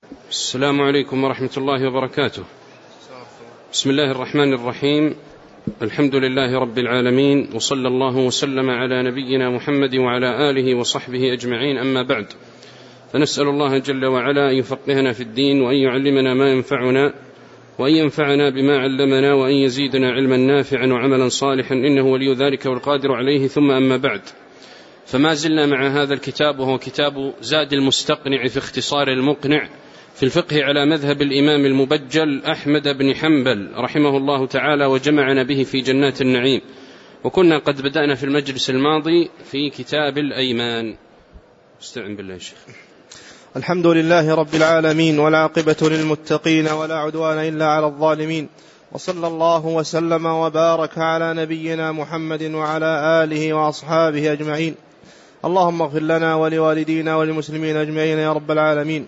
السلام عليكم ورحمة الله وبركاته. بسم الله الرحمن الرحيم. الحمد لله رب العالمين، وصلى الله وسلم على نبينا محمد وعلى آله وصحبه أجمعين، أما بعد، فنسأل الله جل وعلا أن يفقهنا في الدين، وأن يعلمنا ما ينفعنا، وأن ينفعنا بما علمنا، وأن يزيدنا علما نافعا وعملا صالحا، إنه ولي ذلك والقادر عليه. ثم أما بعد، فما زلنا مع هذا الكتاب، وهو كتاب زاد المستقنع في اختصار المقنع في الفقه على مذهب الإمام المبجل أحمد بن حنبل رحمه الله تعالى، وجمعنا به في جنات النعيم. وكنا قد بدأنا في المجلس الماضي في كتاب الأيمان. استعن بالله يا شيخ. الحمد لله رب العالمين، والعاقبة للمتقين، ولا عدوان إلا على الظالمين، وصلى الله وسلم وبارك على نبينا محمد وعلى آله وأصحابه أجمعين. اللهم اغفر لنا ولوالدينا وللمسلمين أجمعين يا رب العالمين.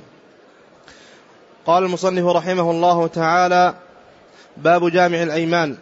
قال المصنف رحمه الله تعالى: باب جامع الأيمان.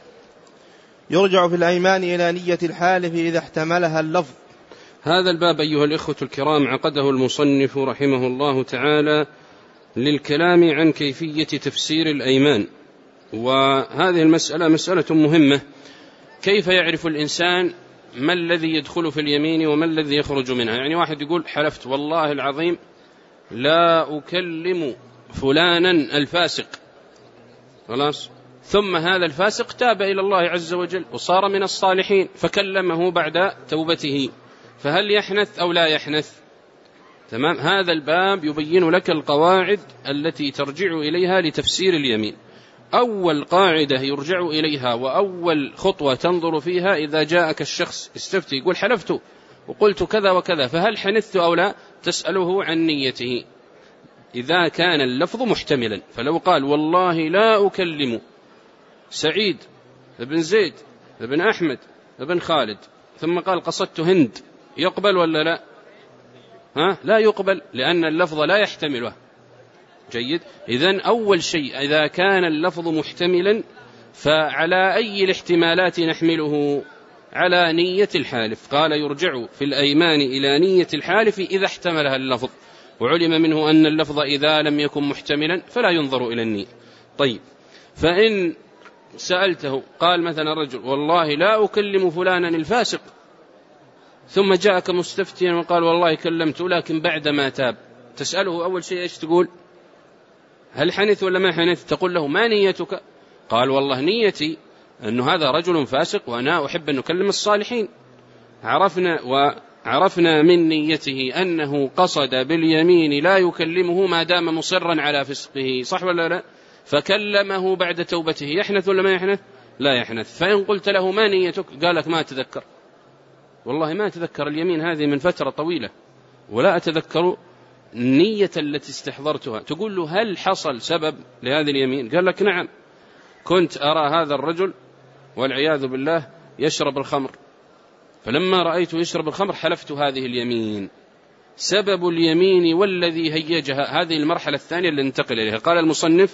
يرجع في الأيمان إلى نية الحالف إذا احتملها اللفظ. هذا الباب أيها الإخوة الكرام عقده المصنف رحمه الله تعالى للكلام عن كيفية تفسير الأيمان، وهذه المسألة مسألة مهمة. كيف يعرف الإنسان ما الذي يدخل في اليمين وما الذي يخرج منها؟ يعني واحد يقول حلفت والله العظيم لا أكلم فلانا الفاسق، خلاص، ثم هذا الفاسق تاب إلى الله عز وجل وصار من الصالحين فكلمه بعد توبته، فهل يحنث أو لا يحنث؟ تمام. هذا الباب يبين لك القواعد التي ترجع إليها لتفسير اليمين. أول قاعدة يرجع إليها وأول خطوة تنظر فيها: إذا جاءك الشخص استفتي يقول حلفت وقلت كذا وكذا، فهل حنثت أو لا؟ تسأله عن نيته إذا كان اللفظ محتملا. فلو قال والله لا أكلم سعيد بن زيد بن أحمد بن خالد، ثم قال قصدت هند، يقبل ولا لا؟ لا يقبل، لأن اللفظ لا يحتمله. جيد. إذن أول شيء إذا كان اللفظ محتملا فعلى أي الاحتمالات نحمله؟ على نية الحالف. قال يرجع في الأيمان إلى نية الحالف إذا احتملها اللفظ، وعلم منه أن اللفظ إذا لم يكن محتملا فلا ينظر إلى النية. طيب، فإن سألته قال مثلا رجل والله لا أكلم فلانا الفاسق، ثم جاءك مستفتيا وقال والله كلمته لكن بعدما تاب، تسأله أول شيء إيش تقول؟ هل حنث ولا ما حنث؟ تقول له ما نيتك؟ قال والله نيتي أن هذا رجل فاسق وأنا أحب أن نكلم الصالحين. عرفنا من نيته أنه قصد باليمين لا يكلمه ما دام مصرا على فسقه، صح ولا لا؟ فكلمه بعد توبته، يحنث ولا ما يحنث؟ لا يحنث. فإن قلت له ما نيتك؟ قال لك ما أتذكر، والله ما أتذكر اليمين هذه من فترة طويلة ولا أتذكر النية التي استحضرتها. تقول له هل حصل سبب لهذه اليمين؟ قال لك نعم، كنت أرى هذا الرجل والعياذ بالله يشرب الخمر، فلما رأيته يشرب الخمر حلفت هذه اليمين. سبب اليمين والذي هيجها، هذه المرحلة الثانية اللي ننتقل إليها. قال المصنف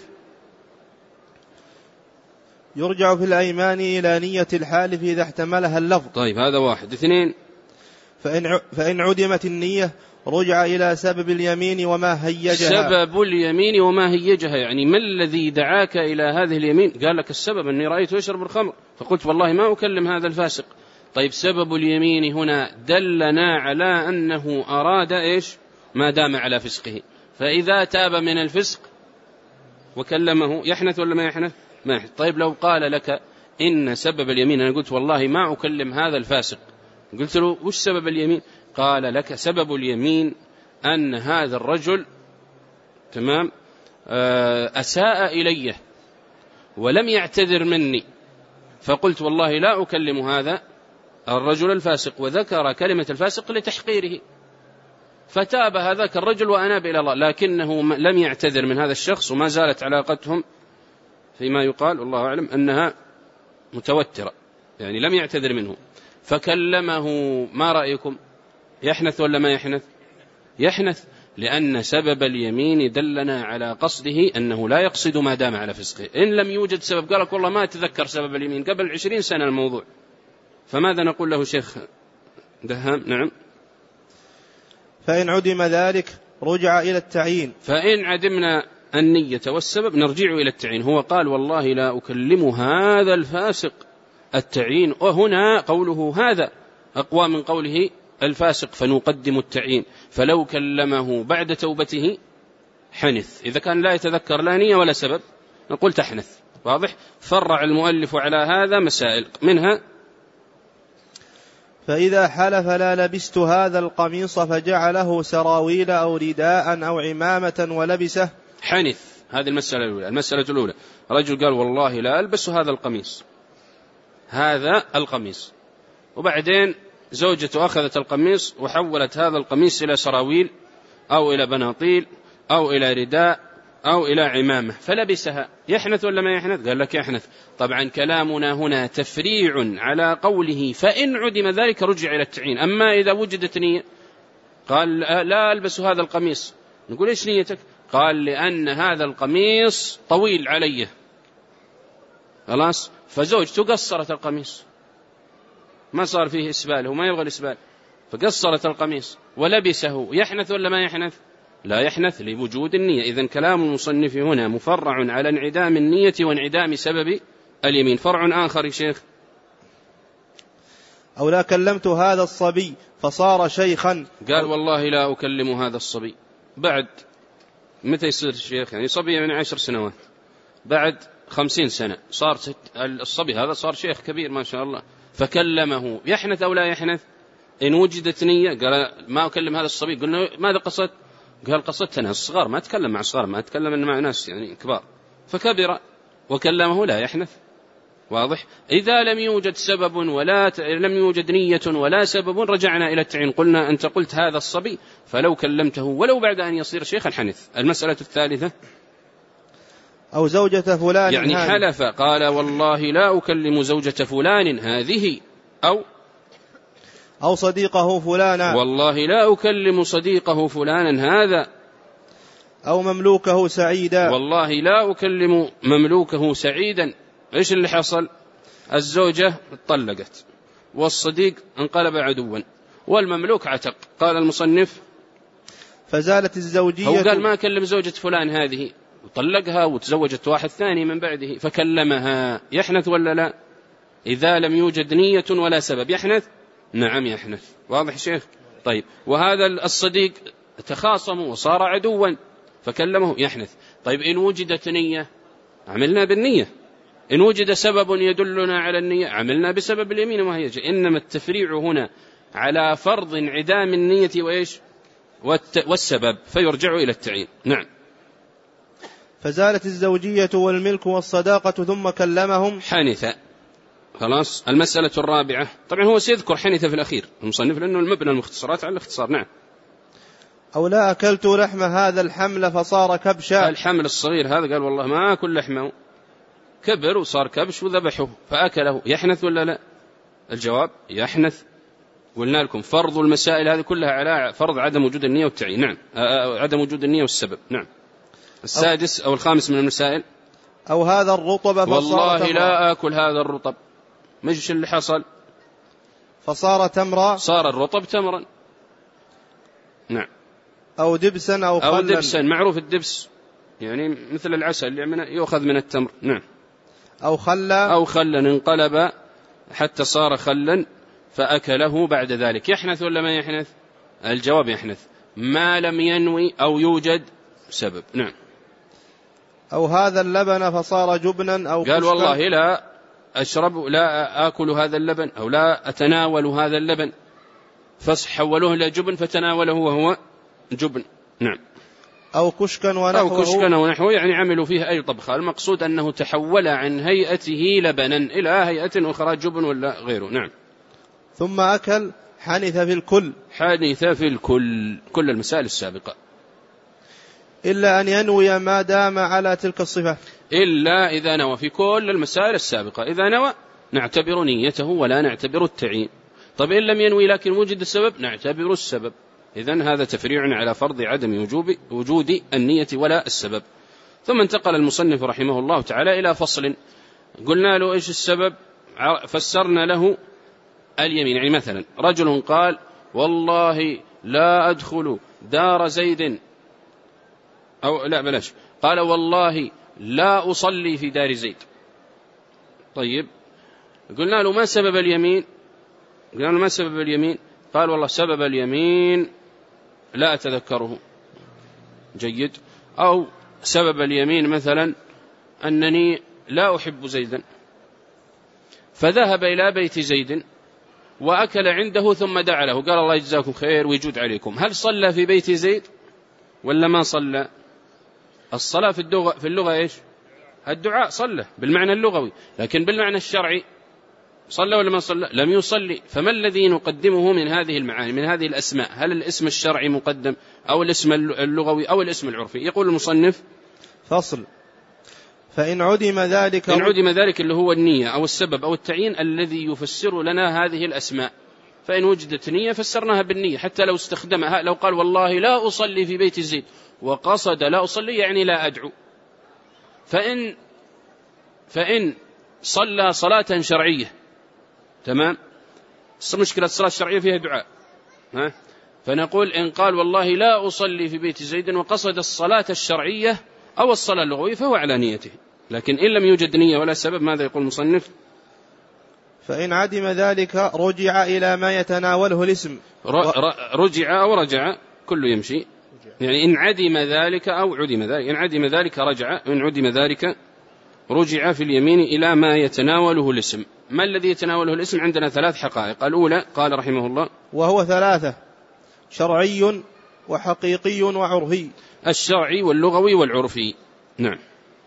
يرجع في الأيمان إلى نية الحالف إذا احتملها اللفظ. طيب، هذا واحد. اثنين، فإن عدمت النية رجع إلى سبب اليمين وما هيجها. سبب اليمين وما هيجها، يعني ما الذي دعاك إلى هذه اليمين؟ قال لك السبب أني رأيته يشرب الخمر فقلت والله ما أكلم هذا الفاسق. طيب، سبب اليمين هنا دلنا على أنه أراد إيش؟ ما دام على فسقه. فإذا تاب من الفسق وكلمه يحنث ولا ما يحنث؟ ما يحنث. طيب، لو قال لك إن سبب اليمين، أنا قلت والله ما أكلم هذا الفاسق، قلت له وش سبب اليمين؟ قال لك سبب اليمين أن هذا الرجل تمام أساء إلي ولم يعتذر مني، فقلت والله لا أكلم هذا الرجل الفاسق، وذكر كلمة الفاسق لتحقيره، فتاب هذاك الرجل وأناب إلى الله، لكنه لم يعتذر من هذا الشخص، وما زالت علاقتهم فيما يقال والله أعلم أنها متوترة، يعني لم يعتذر منه، فكلمه. ما رأيكم؟ يحنث ولا ما يحنث؟ يحنث، لأن سبب اليمين دلنا على قصده أنه لا يقصد ما دام على فسقه. إن لم يوجد سبب قالك والله ما أتذكر سبب اليمين، قبل 20 سنة الموضوع، فماذا نقول له شيخ دهام؟ نعم. فإن عدم ذلك رجع إلى التعيين. فإن عدمنا النية والسبب نرجع إلى التعيين. هو قال والله لا أكلم هذا الفاسق التعيين، وهنا قوله هذا أقوى من قوله الفاسق، فنقدم التعيين. فلو كلمه بعد توبته حنث، إذا كان لا يتذكر لا نية ولا سبب نقول تحنث. واضح؟ فرع المؤلف على هذا مسائل، منها فإذا حلف لا لبست هذا القميص فجعله سراويل أو رداء أو عمامة ولبسه حنث. هذه المسألة الأولى. المسألة الأولى رجل قال والله لا ألبس هذا القميص، هذا القميص، وبعدين زوجته أخذت القميص وحولت هذا القميص إلى سراويل أو إلى بناطيل أو إلى رداء أو إلى عمامة فلبسها، يحنث ولا ما يحنث؟ قال لك يحنث. طبعا كلامنا هنا تفريع على قوله فإن عدم ذلك رجع إلى التعيين. أما إذا وجدت نية، قال لا ألبس هذا القميص، نقول إيش نيتك؟ قال لأن هذا القميص طويل عليه، خلاص، فزوجته قصرت القميص، ما صار فيه إسبال، هو ما يبغى الإسبال، فقصرت القميص ولبسه، يحنث ولا ما يحنث؟ لا يحنث لوجود النية. إذن كلام المصنف هنا مفرع على انعدام النية وانعدام سبب اليمين. فرع آخر يا شيخ، أو لا كلمت هذا الصبي فصار شيخا. قال والله لا أكلم هذا الصبي، بعد متى يصير الشيخ؟ يعني صبي من 10 سنوات، بعد 50 سنة صار الصبي هذا صار شيخ كبير ما شاء الله، فكلمه، يحنث أو لا يحنث؟ إن وجدت نية قال ما أكلم هذا الصبي، قلنا ماذا قصدت؟ قال قصدت أنها الصغار، ما أتكلم مع الصغار، ما أتكلم مع ناس يعني كبار، فكبر وكلمه لا يحنث. واضح؟ إذا لم يوجد سبب ولا لم يوجد نية ولا سبب رجعنا إلى التعيين، قلنا أنت قلت هذا الصبي فلو كلمته ولو بعد أن يصير شيخا حنث. المسألة الثالثة أو زوجة فلان، يعني حلف قال والله لا أكلم زوجة فلان هذه، أو صديقه فلانا، والله لا أكلم صديقه فلانا هذا، أو مملوكه سعيدا، والله لا أكلم مملوكه سعيدا. إيش اللي حصل؟ الزوجة اتطلقت والصديق انقلب عدوا والمملوك عتق. قال المصنف فزالت الزوجية. هو قال ما أكلم زوجة فلان هذه، وطلقها وتزوجت واحد ثاني من بعده فكلمها، يحنث ولا لا؟ إذا لم يوجد نية ولا سبب يحنث؟ نعم يحنث. واضح شيخ؟ طيب، وهذا الصديق تخاصموا وصار عدوا فكلمه، يحنث. طيب إن وجدت نية عملنا بالنية، إن وجد سبب يدلنا على النية عملنا بسبب اليمين وهي جاء. إنما التفريع هنا على فرض انعدام النية وإيش والسبب، فيرجع إلى التعيين. نعم. فزالت الزوجية والملك والصداقة ثم كلمهم حنث. خلاص. المسألة الرابعة، طبعا هو سيذكر حنث في الأخير المصنف لأنه المبنى المختصرات على الاختصار. نعم. أو لا أكلت لحم هذا الحمل فصار كبشا. الحمل الصغير هذا قال والله ما أكل لحمه، كبر وصار كبش وذبحه فأكله، يحنث ولا لا؟ الجواب يحنث. قلنا لكم فرض المسائل هذه كلها على فرض عدم وجود النية والتعيين. نعم. عدم وجود النية والسبب. نعم. السادس أو الخامس من المسائل، أو هذا الرطب فصار والله تمرا. لا أكل هذا الرطب، مش اللي حصل؟ فصار تمرا، صار الرطب تمرا. نعم. أو دبسا أو خلا. أو دبسا، معروف الدبس يعني مثل العسل اللي يؤخذ من التمر. نعم. أو خلا، أو خلا انقلب حتى صار خلا فأكله بعد ذلك، يحنث ولا ما يحنث؟ الجواب يحنث ما لم ينوي أو يوجد سبب. نعم. أو هذا اللبن فصار جبنا أو قال والله لا أشرب، لا آكل هذا اللبن أو لا أتناول هذا اللبن، فحولوه إلى جبن فتناوله وهو جبن. نعم. أو كشكا ونحوه. أو كشكا ونحوه يعني عملوا فيه أي طبخة، المقصود أنه تحول عن هيئته لبنا إلى هيئة أخرى جبن ولا غيره. نعم. ثم أكل حنث في الكل. حنث في الكل، كل المسائل السابقة، إلا أن ينوي ما دام على تلك الصفة، إلا إذا نوى في كل المسائل السابقة. إذا نوى نعتبر نيته ولا نعتبر التعيين. طب إن لم ينوي لكن وجد السبب نعتبر السبب. إذن هذا تفريع على فرض عدم وجود النية ولا السبب. ثم انتقل المصنف رحمه الله تعالى إلى فصل، قلنا له إيش السبب؟ فسرنا له اليمين. يعني مثلا رجل قال والله لا أدخل دار زيد أو لا بلاش، قال والله لا أصلي في دار زيد. طيب قلنا له ما سبب اليمين؟ قلنا له ما سبب اليمين؟ قال والله سبب اليمين لا أتذكره. جيد. أو سبب اليمين مثلا أنني لا أحب زيدا، فذهب إلى بيت زيد وأكل عنده ثم دعا له قال الله يجزاكم خير ويجود عليكم. هل صلى في بيت زيد ولا ما صلى؟ الصلاة في اللغة إيش؟ الدعاء، صلى بالمعنى اللغوي، لكن بالمعنى الشرعي صلى ولا ما صلى؟ لم يصلي. فما الذي نقدمه من هذه المعاني من هذه الأسماء؟ هل الاسم الشرعي مقدم أو الاسم اللغوي أو الاسم العرفي؟ يقول المصنف فصل: فإن عدم ذلك، إن عدم ذلك اللي هو النية أو السبب أو التعيين الذي يفسر لنا هذه الأسماء، فإن وجدت نية فسرناها بالنية، حتى لو استخدمها، لو قال والله لا أصلي في بيت زيد وقصد لا أصلي يعني لا أدعو، فإن صلى صلاة شرعية تمام، مشكلة الصلاة الشرعية فيها دعاء، فنقول إن قال والله لا أصلي في بيت زيد وقصد الصلاة الشرعية أو الصلاة اللغوية فهو على نيته. لكن إن لم يوجد نية ولا سبب ماذا يقول المصنف؟ فإن عدم ذلك رجع إلى ما يتناوله الاسم. رجع أو رجع كل يمشي، يعني إن عدم ذلك أو عدم ذلك، إن عدم ذلك رجع، إن عدم ذلك رجع في اليمين إلى ما يتناوله الاسم. ما الذي يتناوله الاسم؟ عندنا ثلاث حقائق. الأولى قال رحمه الله وهو ثلاثة: شرعي وحقيقي وعرفي. الشرعي واللغوي والعرفي. نعم.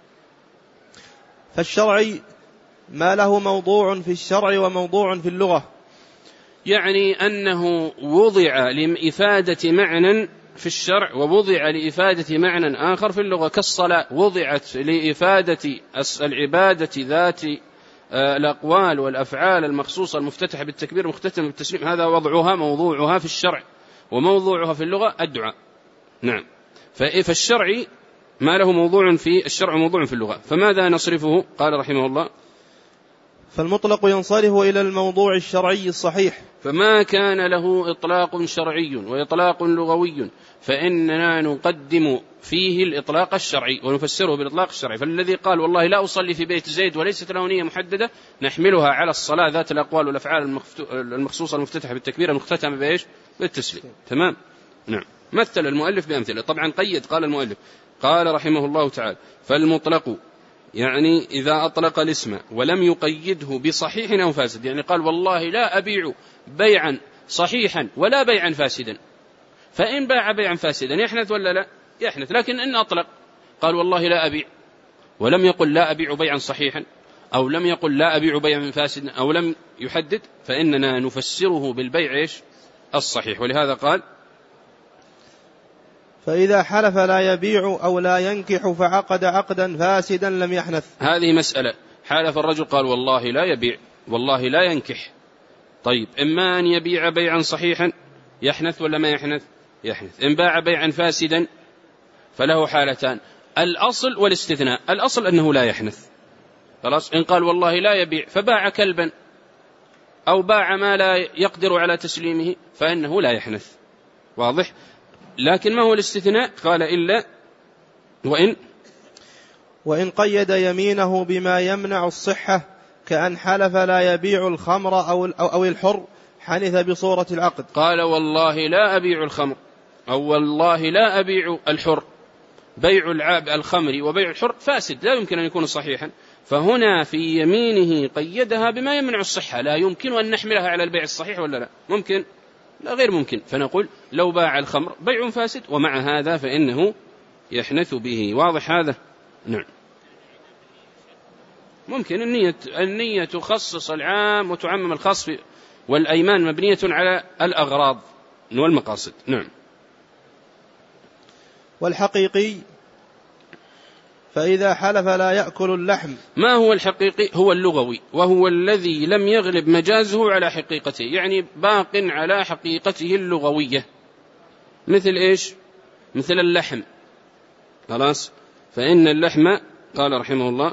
فالشرعي ما له موضوع في الشرع وموضوع في اللغة، يعني أنه وضع لإفادة معنى في الشرع ووضع لإفادة معنى آخر في اللغة، كالصلاة وضعت لإفادة العبادة ذات الأقوال والأفعال المخصوصة المفتتحة بالتكبير المختتمة بالتسليم، هذا وضعها موضوعها في الشرع، وموضوعها في اللغة الدعاء. نعم. فالشرعي ما له موضوع في الشرع وموضوع في اللغة، فماذا نصرفه؟ قال رحمه الله فالمطلق ينصرف إلى الموضوع الشرعي الصحيح، فما كان له إطلاق شرعي وإطلاق لغوي فإننا نقدم فيه الإطلاق الشرعي ونفسره بالإطلاق الشرعي. فالذي قال والله لا أصلي في بيت زيد وليست له نية محددة نحملها على الصلاة ذات الأقوال والأفعال المخصوصة المفتتحة بالتكبير المختتمة بإيش؟ بالتسليم. تمام. نعم. مثل المؤلف بأمثلة، طبعا قيد، قال المؤلف قال رحمه الله تعالى فالمطلق، يعني إذا أطلق الاسم ولم يقيده بصحيح أو فاسد، يعني قال والله لا أبيع بيعا صحيحا ولا بيعا فاسدا، فإن باع بيعا فاسدا يحنث ولا لا؟ يحنث. لكن إن أطلق قال والله لا أبيع ولم يقل لا أبيع بيعا صحيحا أو لم يقل لا أبيع بيعا فاسدا أو لم يحدد، فإننا نفسره بالبيع إيش؟ الصحيح. ولهذا قال فإذا حلف لا يبيع أو لا ينكح فعقد عقدا فاسدا لم يحنث. هذه مسألة. حلف الرجل قال والله لا يبيع والله لا ينكح، طيب إما أن يبيع بيعا صحيحا يحنث ولا ما يحنث؟ يحنث. إن باع بيعا فاسدا فله حالتان، الأصل والاستثناء. الأصل أنه لا يحنث، خلاص. إن قال والله لا يبيع فباع كلبا أو باع ما لا يقدر على تسليمه فإنه لا يحنث، واضح. لكن ما هو الاستثناء؟ قال إلا وإن قيد يمينه بما يمنع الصحة كأن حلف لا يبيع الخمر أو الحر حنث بصورة العقد. قال والله لا أبيع الخمر أو والله لا أبيع الحر، بيع الخمر وبيع الحر فاسد لا يمكن أن يكون صحيحا، فهنا في يمينه قيدها بما يمنع الصحة، لا يمكن أن نحملها على البيع الصحيح ولا لا؟ ممكن؟ لا، غير ممكن. فنقول لو باع الخمر بيع فاسد، ومع هذا فإنه يحنث به. واضح هذا؟ نعم. ممكن النية تخصص العام وتعمم الخاص، والأيمان مبنية على الأغراض والمقاصد. نعم. والحقيقي فإذا حلف لا يأكل اللحم. ما هو الحقيقي؟ هو اللغوي، وهو الذي لم يغلب مجازه على حقيقته، يعني باق على حقيقته اللغوية. مثل إيش؟ مثل اللحم، خلاص. فإن اللحم قال رحمه الله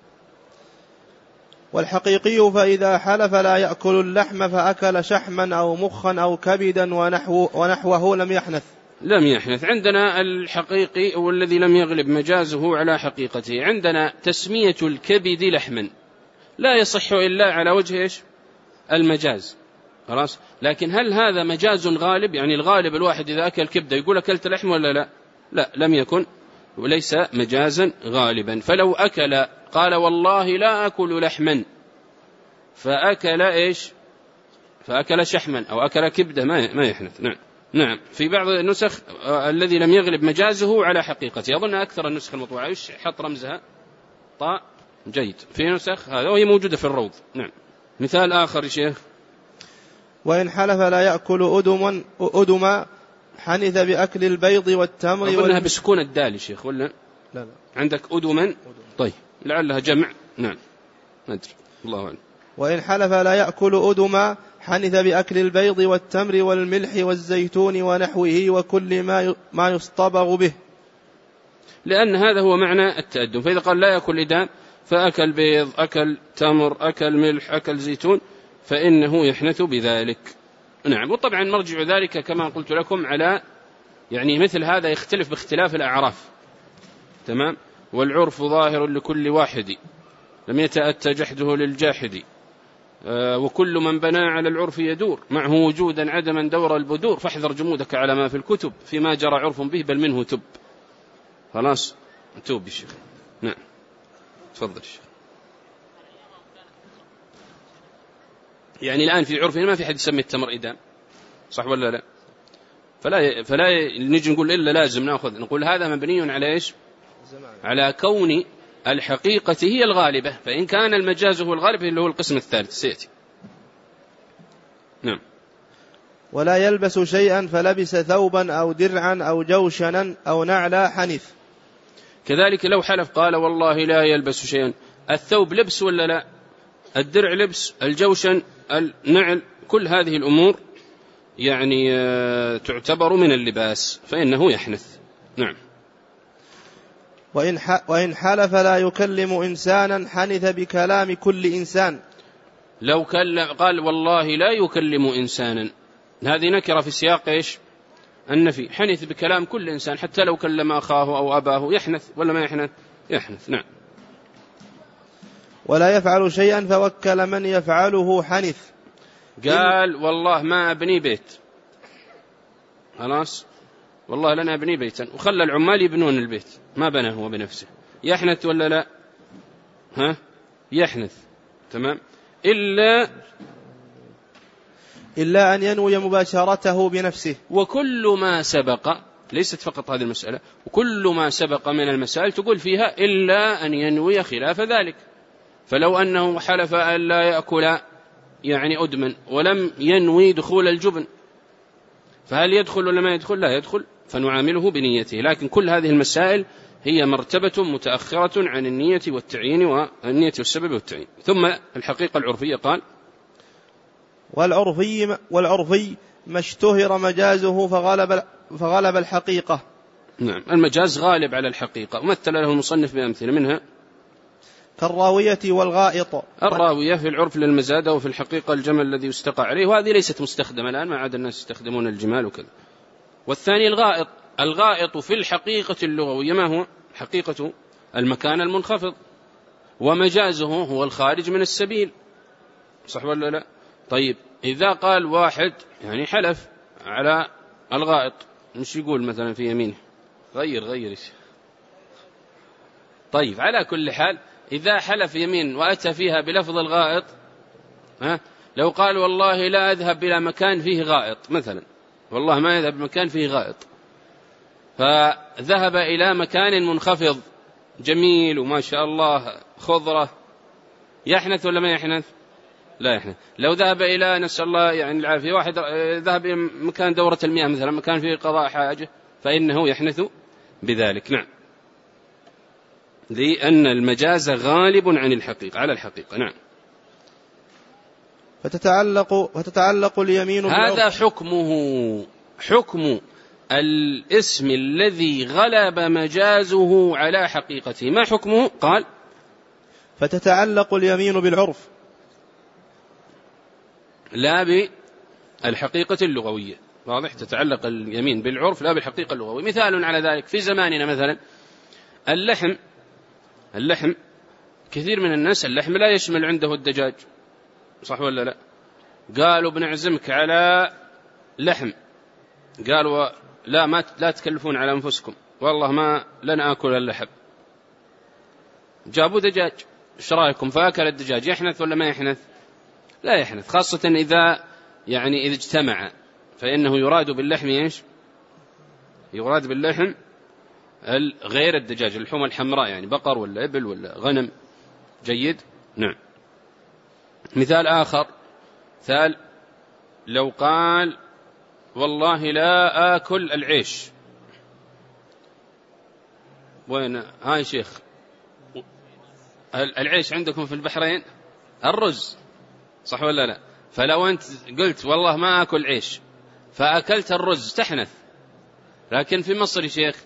والحقيقي فإذا حلف لا يأكل اللحم فأكل شحما أو مخا أو كبدا ونحوه لم يحنث. لم يحنث. عندنا الحقيقي والذي لم يغلب مجازه على حقيقته. عندنا تسمية الكبد لحما لا يصح إلا على وجه إيش؟ المجاز، خلاص. لكن هل هذا مجاز غالب؟ يعني الغالب الواحد إذا أكل كبدة يقول أكلت لحم ولا لا؟ لا، لم يكن وليس مجازا غالبا. فلو أكل قال والله لا أكل لحما فأكل إيش؟ فأكل شحما أو أكل كبدة ما يحنث. نعم. في بعض النسخ الذي لم يغلب مجازه على حقيقته، أظن أكثر النسخ المطبوعة إيش حط رمزها طاء، جيد، في نسخ هذا وهي موجودة في الروض. نعم. مثال آخر يا شيخ: وإن حلف لا يأكل أدما حنث بأكل البيض والتمر. أظنها بسكون الدال يا شيخ ولا لا. عندك أدما؟ طيب لعلها جمع. نعم، ندري، الله أعلم. وإن حلف لا يأكل أدما حنث بأكل البيض والتمر والملح والزيتون ونحوه وكل ما يصطبغ به، لأن هذا هو معنى التأدم. فإذا قال لا يأكل إدام فأكل بيض، أكل تمر، أكل ملح، أكل زيتون، فإنه يحنث بذلك. نعم. وطبعا مرجع ذلك كما قلت لكم على يعني مثل هذا يختلف باختلاف الأعراف، تمام. والعرف ظاهر لكل واحد لم يتأتى جحده للجاحد، وكل من بنى على العرف يدور معه وجودا عدما دور البدور، فاحذر جمودك على ما في الكتب فيما جرى عرف به بل منه تب. خلاص توب يا شيخ. نعم تفضل الشيخ. يعني الآن في عرفنا ما في حد يسمي التمر إدام، صح ولا لا؟ فلا نجي نقول إلا لازم نقول هذا مبني على إيش؟ على كون الحقيقة هي الغالبة، فإن كان المجاز هو الغالب اللي هو القسم الثالث سيأتي. نعم. ولا يلبس شيئا فلبس ثوبا أو درعا أو جوشنا أو نعلا حنث. كذلك لو حلف قال والله لا يلبس شيئا، الثوب لبس ولا لا؟ الدرع لبس، الجوشن، النعل، كل هذه الأمور يعني تعتبر من اللباس فإنه يحنث. نعم. وإن حلف لا يكلم إنسانا حنث بكلام كل إنسان. لو قال والله لا يكلم إنسانا، هذه نكرة في سياق إيش؟ النفي. حنث بكلام كل إنسان حتى لو كلم أخاه أو أباه، يحنث ولا ما يحنث؟ يحنث. نعم. ولا يفعل شيئا فوكل من يفعله حنث. قال والله ما أبني بيت، خلاص والله لنا أبني بيتا، وخلى العمال يبنون البيت ما بناه هو بنفسه، يحنث ولا لا؟ يحنث. تمام. إلا أن ينوي مباشرته بنفسه. وكل ما سبق، ليست فقط هذه المسألة، وكل ما سبق من المسائل تقول فيها إلا أن ينوي خلاف ذلك. فلو أنه حلف أن لا يأكل يعني أدما ولم ينوي دخول الجبن، فهل يدخل ولا ما يدخل؟ لا يدخل، فنعامله بنيته. لكن كل هذه المسائل هي مرتبة متأخرة عن النية والتعيين والنية والسبب والتعيين. ثم الحقيقة العرفية قال والعرفي ما اشتهر مجازه فغلب الحقيقة. نعم. المجاز غالب على الحقيقة، ومثل له المصنف بأمثلة منها كالراوية والغائط. الراوية في العرف للمزادة، وفي الحقيقة الجمل الذي يستقى عليه، وهذه ليست مستخدمة الآن، ما عاد الناس يستخدمون الجمال وكذا. والثاني الغائط في الحقيقة اللغوية ما هو؟ حقيقة المكان المنخفض، ومجازه هو الخارج من السبيل، صح ولا لا؟ طيب إذا قال واحد يعني حلف على الغائط، مش يقول مثلا في يمينه غير. طيب على كل حال إذا حلف يمين وأتى فيها بلفظ الغائط، لو قال والله لا أذهب إلى مكان فيه غائط مثلا، والله ما يذهب مكان فيه غائط، فذهب إلى مكان منخفض جميل وما شاء الله خضرة، يحنث ولا ما يحنث؟ لا يحنث. لو ذهب إلى نسأل الله يعني العافية، واحد ذهب إلى مكان دورة المياه مثلا، مكان فيه قضاء حاجة، فإنه يحنث بذلك. نعم. لأن المجاز غالب عن الحقيقة على الحقيقة. نعم. فتتعلق اليمين هذا حكم الاسم الذي غلب مجازه على حقيقته. ما حكمه؟ قال فتتعلق اليمين بالعرف لا بالحقيقة اللغوية. واضح؟ تتعلق اليمين بالعرف لا بالحقيقة اللغوية. مثال على ذلك في زماننا مثلا اللحم كثير من الناس اللحم لا يشمل عنده الدجاج، صح ولا لا؟ قالوا بنعزمك على لحم، قالوا لا تكلفون على أنفسكم، والله ما لن آكل اللحم. جابوا دجاج، ايش رايكم؟ فأكل الدجاج، يحنث ولا ما يحنث؟ لا يحنث، خاصة إذا اجتمع، فإنه يراد باللحم ايش؟ يراد باللحم غير الدجاج، اللحوم الحمراء، يعني بقر ولا إبل ولا غنم. جيد؟ نعم. مثال آخر، مثال لو قال والله لا آكل العيش. وين هاي شيخ؟ العيش عندكم في البحرين الرز، صح ولا لا؟ فلو أنت قلت والله ما آكل عيش فأكلت الرز تحنث. لكن في مصر يا شيخ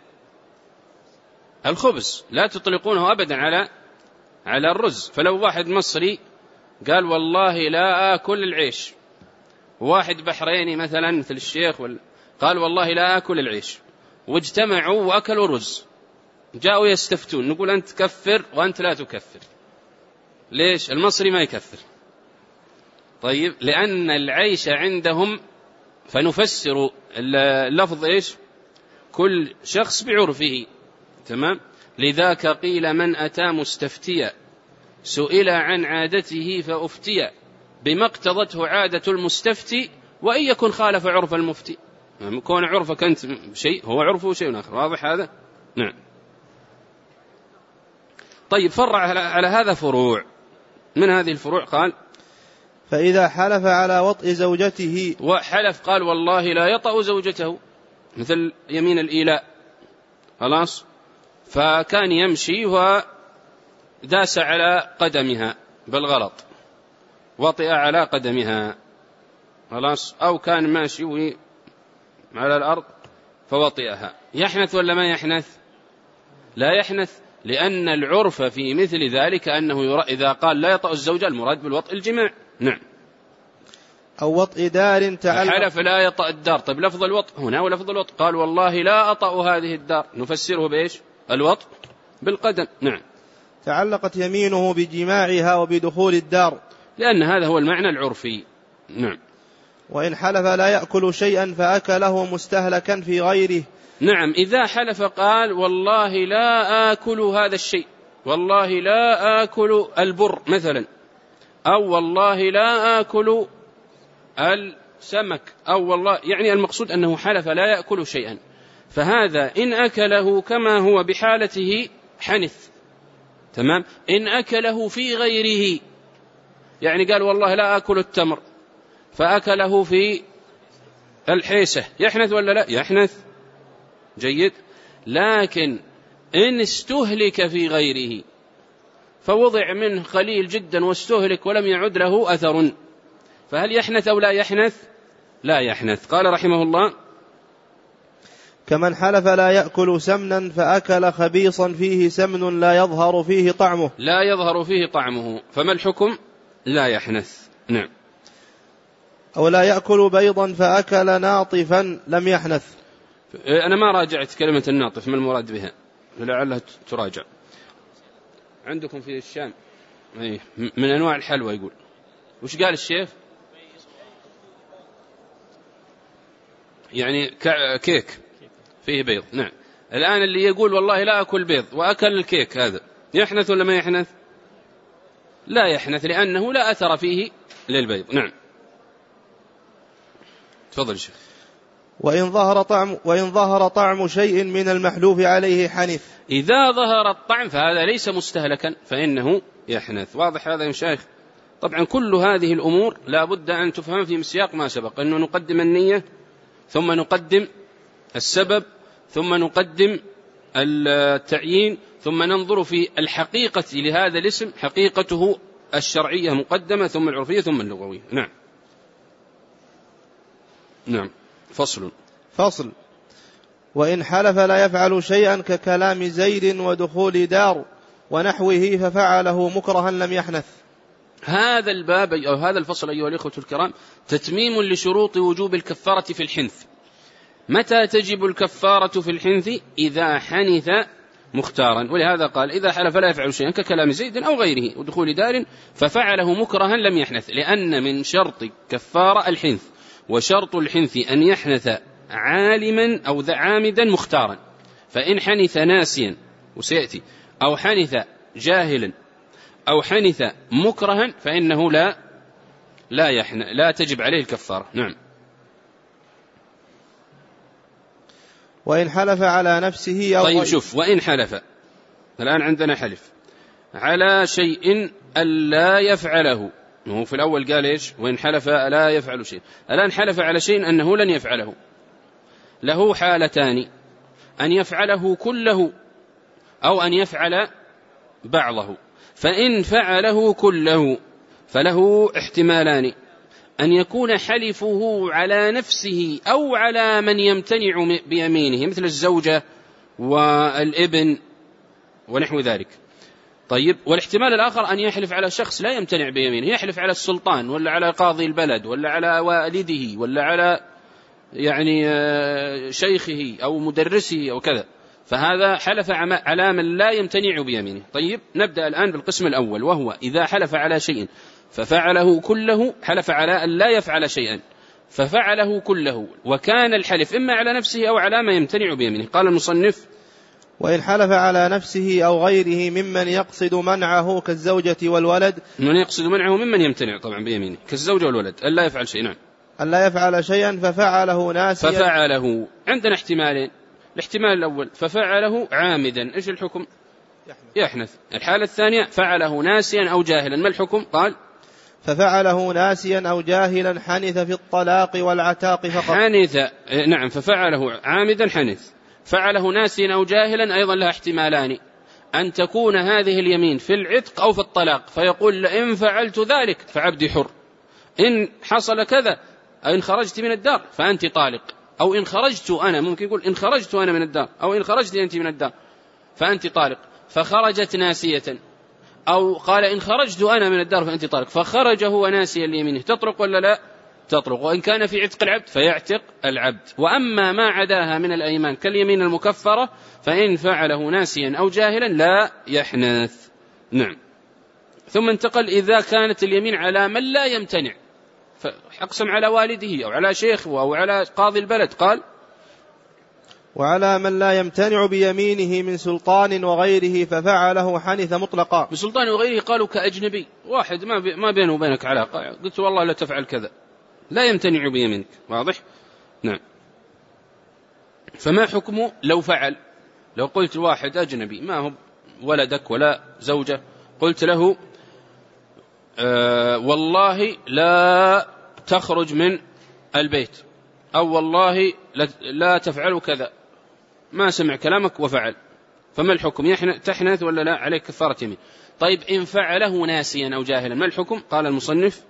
الخبز لا تطلقونه أبدا على الرز. فلو واحد مصري قال والله لا آكل العيش، واحد بحريني مثلا مثل الشيخ قال والله لا آكل العيش، واجتمعوا وأكلوا رز، جاءوا يستفتون، نقول أنت كفر وأنت لا تكفر. ليش المصري ما يكفر؟ طيب لأن العيش عندهم، فنفسر اللفظ إيش؟ كل شخص بعرفه، تمام؟ لذاك قيل من أتى مستفتيا سئل عن عادته فأفتيا بما اقتضته عادة المستفتي وإن يكن خالف عرف المفتي. كون عرفك أنت شيء هو عرفه شيء آخر، واضح هذا؟ نعم. طيب فرع على هذا فروع، من هذه الفروع قال فإذا حلف على وطء زوجته، وحلف قال والله لا يطأ زوجته، مثل يمين الإيلاء، خلاص، فكان يمشي وداس على قدمها بالغلط، وطئ على قدمها، خلاص، أو كان ماشي على الأرض فوطئها، يحنث ولا ما يحنث؟ لا يحنث، لأن العرف في مثل ذلك أنه إذا قال لا يطأ الزوجة المراد بالوطء الجماع. نعم. أو وطء دار تعلق، حلف لا يطأ الدار. طيب لفظ الوطء هنا ولفظ الوطء، قال والله لا أطأ هذه الدار، نفسره بإيش؟ الوطء بالقدم. نعم. تعلقت يمينه بجماعها وبدخول الدار، لأن هذا هو المعنى العرفي. نعم. وإن حلف لا يأكل شيئا فأكله مستهلكا في غيره. نعم، إذا حلف قال والله لا آكل هذا الشيء، والله لا آكل البر مثلا، أو والله لا آكل السمك، أو والله، يعني المقصود أنه حلف لا يأكل شيئا، فهذا إن أكله كما هو بحالته حنث، تمام. إن أكله في غيره، يعني قال والله لا آكل التمر فأكله في الحيسة، يحنث ولا لا؟ يحنث. جيد. لكن إن استهلك في غيره، فوضع منه قليل جدا واستهلك ولم يعد له أثر، فهل يحنث أو لا يحنث؟ لا يحنث. قال رحمه الله كمن حلف لا يأكل سمنا فأكل خبيصا فيه سمن لا يظهر فيه طعمه، لا يظهر فيه طعمه، فما الحكم؟ لا يحنث. نعم. أو لا يأكل بيضا فأكل ناطفا لم يحنث. أنا ما راجعت كلمة الناطف ما المراد بها، لعلها تراجع عندكم في الشام، من أنواع الحلوى. يقول وش قال الشيخ؟ يعني كيك فيه بيض. نعم. الآن اللي يقول والله لا أكل بيض وأكل الكيك، هذا يحنث ولا ما يحنث؟ لا يحنث، لأنه لا أثر فيه للبيض. نعم. تفضل الشيخ. وإن ظهر طعم شيء من المحلوف عليه حنث. إذا ظهر الطعم فهذا ليس مستهلكا فإنه يحنث. واضح هذا يا شيخ؟ طبعا كل هذه الأمور لا بد أن تفهم في سياق ما سبق، أنه نقدم النية، ثم نقدم السبب، ثم نقدم التعيين، ثم ننظر في الحقيقة لهذا الاسم، حقيقته الشرعية مقدمة، ثم العرفية، ثم اللغوية. نعم. نعم. فصل. وإن حلف لا يفعل شيئا ككلام زيد ودخول دار ونحوه ففعله مكرها لم يحنث. هذا الباب أو هذا الفصل أيها الإخوة الكرام تتميم لشروط وجوب الكفارة في الحنث. متى تجب الكفارة في الحنث؟ إذا حنث مختارا، ولهذا قال إذا حلف لا يفعل شيئا ككلام زيد أو غيره ودخول دار ففعله مكرها لم يحنث، لأن من شرط كفارة الحنث، وشرط الحنث أن يحنث عالما أو عامدا مختارا. فإن حنث ناسيا وسيأتي أو حنث جاهلا أو حنث مكرها فإنه لا تجب عليه الكفارة. نعم. وإن حلف على نفسه أو طيب شوف، وإن حلف، الآن عندنا حلف على شيء ألا يفعله، هو في الأول قال إيش؟ وإن حلف لا يفعل شيء، الآن حلف على شيء أنه لن يفعله. له حالتان، أن يفعله كله أو أن يفعل بعضه. فإن فعله كله فله احتمالان، أن يكون حلفه على نفسه أو على من يمتنع بيمينه مثل الزوجة والابن ونحو ذلك. طيب، والاحتمال الآخر أن يحلف على شخص لا يمتنع بيمينه، يحلف على السلطان ولا على قاضي البلد ولا على والده ولا على شيخه أو مدرسه أو كذا، فهذا حلف على من لا يمتنع بيمينه. طيب، نبدأ الآن بالقسم الأول، وهو إذا حلف على شيء ففعله كله، حلف على أن لا يفعل شيئا ففعله كله، وكان الحلف إما على نفسه أو على ما يمتنع بيمينه. قال المصنف: وإن حلف على نفسه أو غيره ممن يقصد منعه كالزوجة والولد. من يقصد منعه ممن يمتنع طبعا بيمينه كالزوجة والولد، ألا يفعل شيء. نعم، ألا يفعل شيئا ففعله ناسيا. ففعله، عندنا احتمالين، الاحتمال الأول ففعله عامدا، إيش الحكم؟ يحنث. الحالة الثانية فعله ناسيا أو جاهلا، ما الحكم؟ قال: ففعله ناسيا أو جاهلا حنث في الطلاق والعتاق فقط. حنث، نعم، ففعله عامدا حنث. فعله ناسيا أو جاهلا أيضا لها احتمالان، أن تكون هذه اليمين في العتق أو في الطلاق، فيقول: إن فعلت ذلك فعبدي حر، إن حصل كذا، إن خرجت من الدار فأنت طالق، أو إن خرجت أنا، ممكن يقول إن خرجت أنا من الدار، أو إن خرجت أنت من الدار فأنت طالق، فخرجت ناسية، أو قال إن خرجت أنا من الدار فأنت طالق، فخرج هو ناسيا ليمينه، تطرق ولا لا؟ تطرق. وإن كان في عتق العبد فيعتق العبد. وأما ما عداها من الأيمان كاليمين المكفرة فإن فعله ناسيا أو جاهلا لا يحنث. نعم. ثم انتقل: إذا كانت اليمين على من لا يمتنع، فأقسم على والده أو على شيخه أو على قاضي البلد، قال: وعلى من لا يمتنع بيمينه من سلطان وغيره ففعله حنث مطلقا. بسلطان وغيره قالوا كأجنبي، واحد ما بينه وبينك علاقة، قلت والله لا تفعل كذا، لا يمتنع بيمينك. واضح؟ نعم. فما حكمه لو فعل؟ لو قلت واحد أجنبي ما هو ولدك ولا زوجة، قلت له: والله لا تخرج من البيت، أو والله لا تفعل كذا، ما سمع كلامك وفعل، فما الحكم؟ تحنث ولا لا؟ عليك كفارة يمين. طيب، إن فعله ناسيا أو جاهلا، ما الحكم؟ قال المصنف: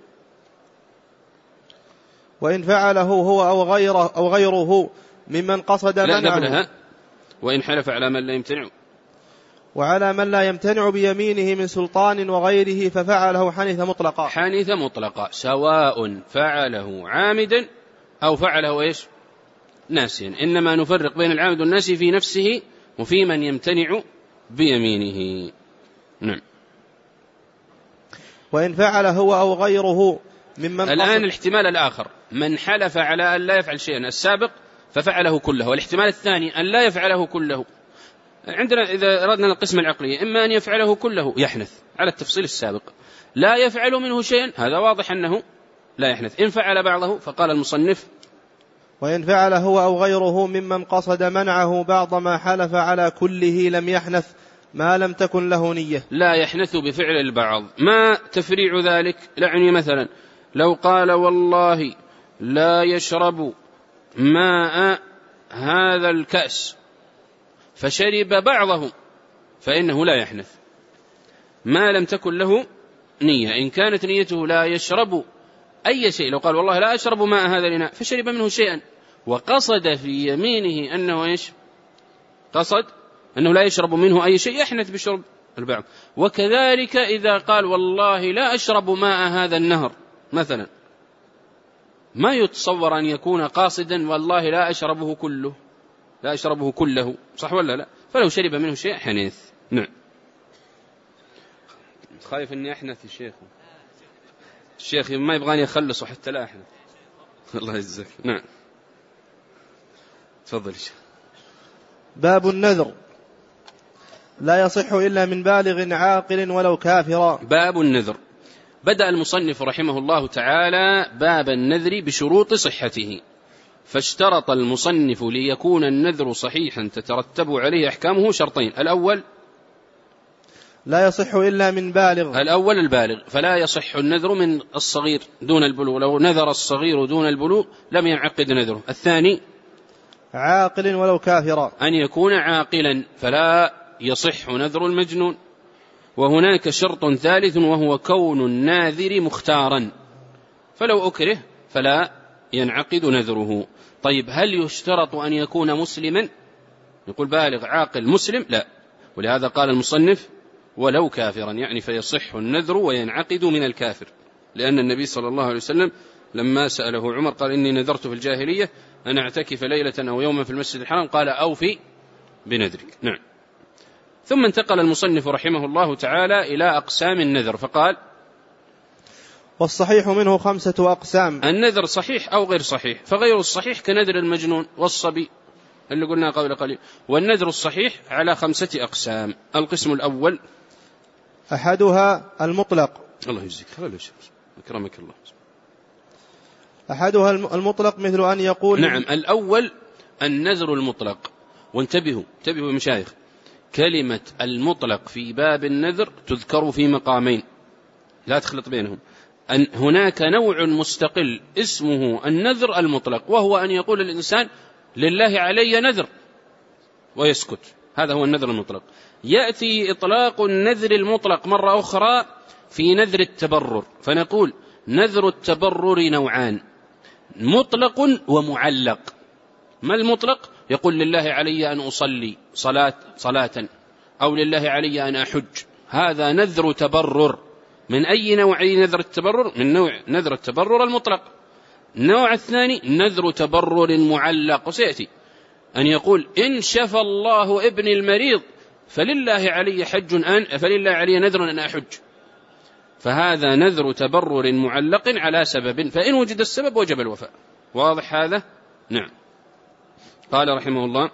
وإن فعله هو أو غيره ممن قصد منعه. وإن حلف على من لا يمتنع، وعلى من لا يمتنع بيمينه من سلطان وغيره ففعله حنث مطلقا. حنث مطلقا، سواء فعله عامدا أو فعله إيش؟ ناسيا. إنما نفرق بين العامد والناسي في نفسه وفي من يمتنع بيمينه. نعم. وإن فعل هو أو غيره ممن الآن الاحتمال الآخر، من حلف على أن لا يفعل شيئا، السابق ففعله كله، والاحتمال الثاني أن لا يفعله كله. عندنا إذا أردنا القسم العقلية، إما أن يفعله كله يحنث على التفصيل السابق، لا يفعل منه شيئا، هذا واضح أنه لا يحنث. إن فعل بعضه فقال المصنف: وإن فعل هو أو غيره ممن قصد منعه بعض ما حلف على كله لم يحنث ما لم تكن له نية. لا يحنث بفعل البعض. ما تفريع ذلك؟ يعني مثلا لو قال: والله لا يشرب ماء هذا الكأس، فشرب بعضه، فإنه لا يحنث ما لم تكن له نية. إن كانت نيته لا يشرب أي شيء، لو قال: والله لا أشرب ماء هذا الإناء، فشرب منه شيئا، وقصد في يمينه أنه إيش؟ قصد أنه لا يشرب منه أي شيء، يحنث بشرب البعض. وكذلك إذا قال والله لا أشرب ماء هذا النهر مثلا، ما يتصور أن يكون قاصدا والله لا أشربه كله، صح ولا لا؟ فلو شرب منه شيء حنيث. نعم. خايف أني أحنث الشيخ ما يبغاني أخلص حتى لا أحنث. الله يجزاك. نعم تفضل شيخ. باب النذر لا يصح إلا من بالغ عاقل ولو كافرا. باب النذر. بدأ المصنف رحمه الله تعالى باب النذر بشروط صحته، فاشترط المصنف ليكون النذر صحيحا تترتب عليه أحكامه شرطين: الأول لا يصح إلا من بالغ، الأول البالغ، فلا يصح النذر من الصغير دون البلوغ، لو نذر الصغير دون البلوغ لم ينعقد نذره. الثاني عاقل ولو كافرا، أن يكون عاقلا فلا يصح نذر المجنون. وهناك شرط ثالث وهو كون الناذر مختارا، فلو أكره فلا ينعقد نذره. طيب هل يشترط أن يكون مسلما؟ يقول بالغ عاقل مسلم؟ لا، ولهذا قال المصنف ولو كافرا، يعني فيصح النذر وينعقد من الكافر، لأن النبي صلى الله عليه وسلم لما سأله عمر قال إني نذرت في الجاهلية أن أعتكف ليلة أو يوما في المسجد الحرام، قال أوفي بنذرك. نعم. ثم انتقل المصنف رحمه الله تعالى إلى أقسام النذر فقال: والصحيح منه 5 أقسام. النذر صحيح أو غير صحيح، فغير الصحيح كنذر المجنون والصبي اللي قلنا قبل قليل. والنذر الصحيح على 5 أقسام. القسم الأول أحدها المطلق. الله يجزيك أكرمك الله. أحدها المطلق مثل أن يقول. نعم، الأول النذر المطلق. وانتبهوا يا مشايخ، كلمة المطلق في باب النذر تذكر في مقامين، لا تخلط بينهم. أن هناك نوع مستقل اسمه النذر المطلق، وهو أن يقول الإنسان لله علي نذر ويسكت، هذا هو النذر المطلق. يأتي إطلاق النذر المطلق مرة أخرى في نذر التبرر، فنقول نذر التبرر نوعان: مطلق ومعلق. ما المطلق؟ يقول لله علي أن أصلي صلاة، أو لله علي أن أحج، هذا نذر تبرر. من أي نوع نذر التبرر؟ من نوع نذر التبرر المطلق. النوع الثاني نذر تبرر معلق، وسيأتي أن يقول إن شفى الله ابن المريض فلله علي نذر أن أحج، فهذا نذر تبرر معلق على سبب، فإن وجد السبب وجب الوفاء. واضح هذا؟ نعم. قال رحمه الله: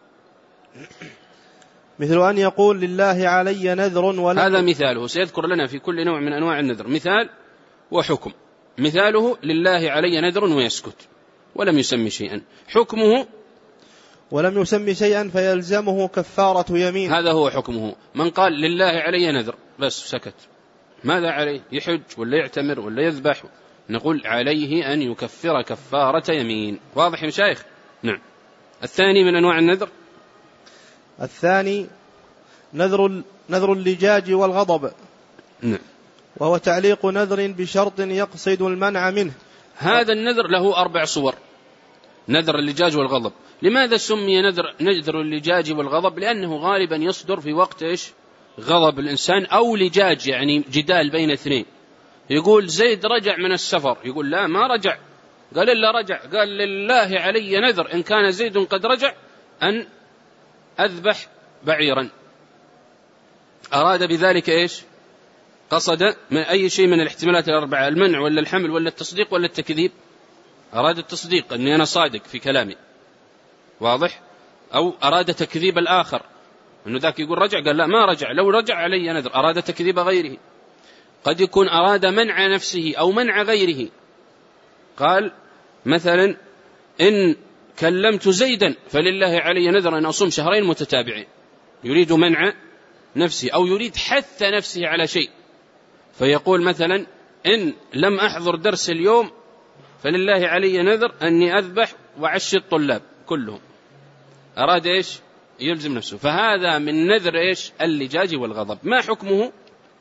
مثل أن يقول لله علي نذر هذا مثاله، سيذكر لنا في كل نوع من أنواع النذر مثال وحكم. مثاله لله علي نذر ويسكت ولم يسمي شيئا. حكمه ولم يسمي شيئا فيلزمه كفارة يمين، هذا هو حكمه. من قال لله علي نذر بس سكت، ماذا عليه؟ يحج ولا يعتمر ولا يذبح؟ نقول عليه أن يكفر كفارة يمين. واضح يا مشايخ؟ نعم. الثاني من أنواع النذر، الثاني نذر اللجاج والغضب. نعم. وهو تعليق نذر بشرط يقصد المنع منه. هذا النذر له 4 صور: نذر اللجاج والغضب. لماذا سمي نذر اللجاج والغضب؟ لأنه غالبا يصدر في وقت غضب الإنسان أو لجاج، يعني جدال بين اثنين. يقول زيد رجع من السفر، يقول لا ما رجع، قال إلا رجع، قال لله علي نذر إن كان زيد قد رجع أن أذبح بعيرا. أراد بذلك قصد من أي شيء من الاحتمالات 4، المنع ولا الحمل ولا التصديق ولا التكذيب؟ أراد التصديق أني أنا صادق في كلامي، واضح؟ أو أراد تكذيب الآخر، أنه ذاك يقول رجع، قال لا ما رجع، لو رجع علي نذر، أراد تكذيب غيره. قد يكون أراد منع نفسه أو منع غيره، قال مثلا إن كلمت زيدا فلله علي نذر أن أصوم 2 شهرين متتابعين، يريد منع نفسه أو يريد حث نفسه على شيء، فيقول مثلا إن لم أحضر درس اليوم فلله علي نذر أني أذبح وعشي الطلاب كلهم. أراد يلزم نفسه، فهذا من نذر اللجاج والغضب. ما حكمه؟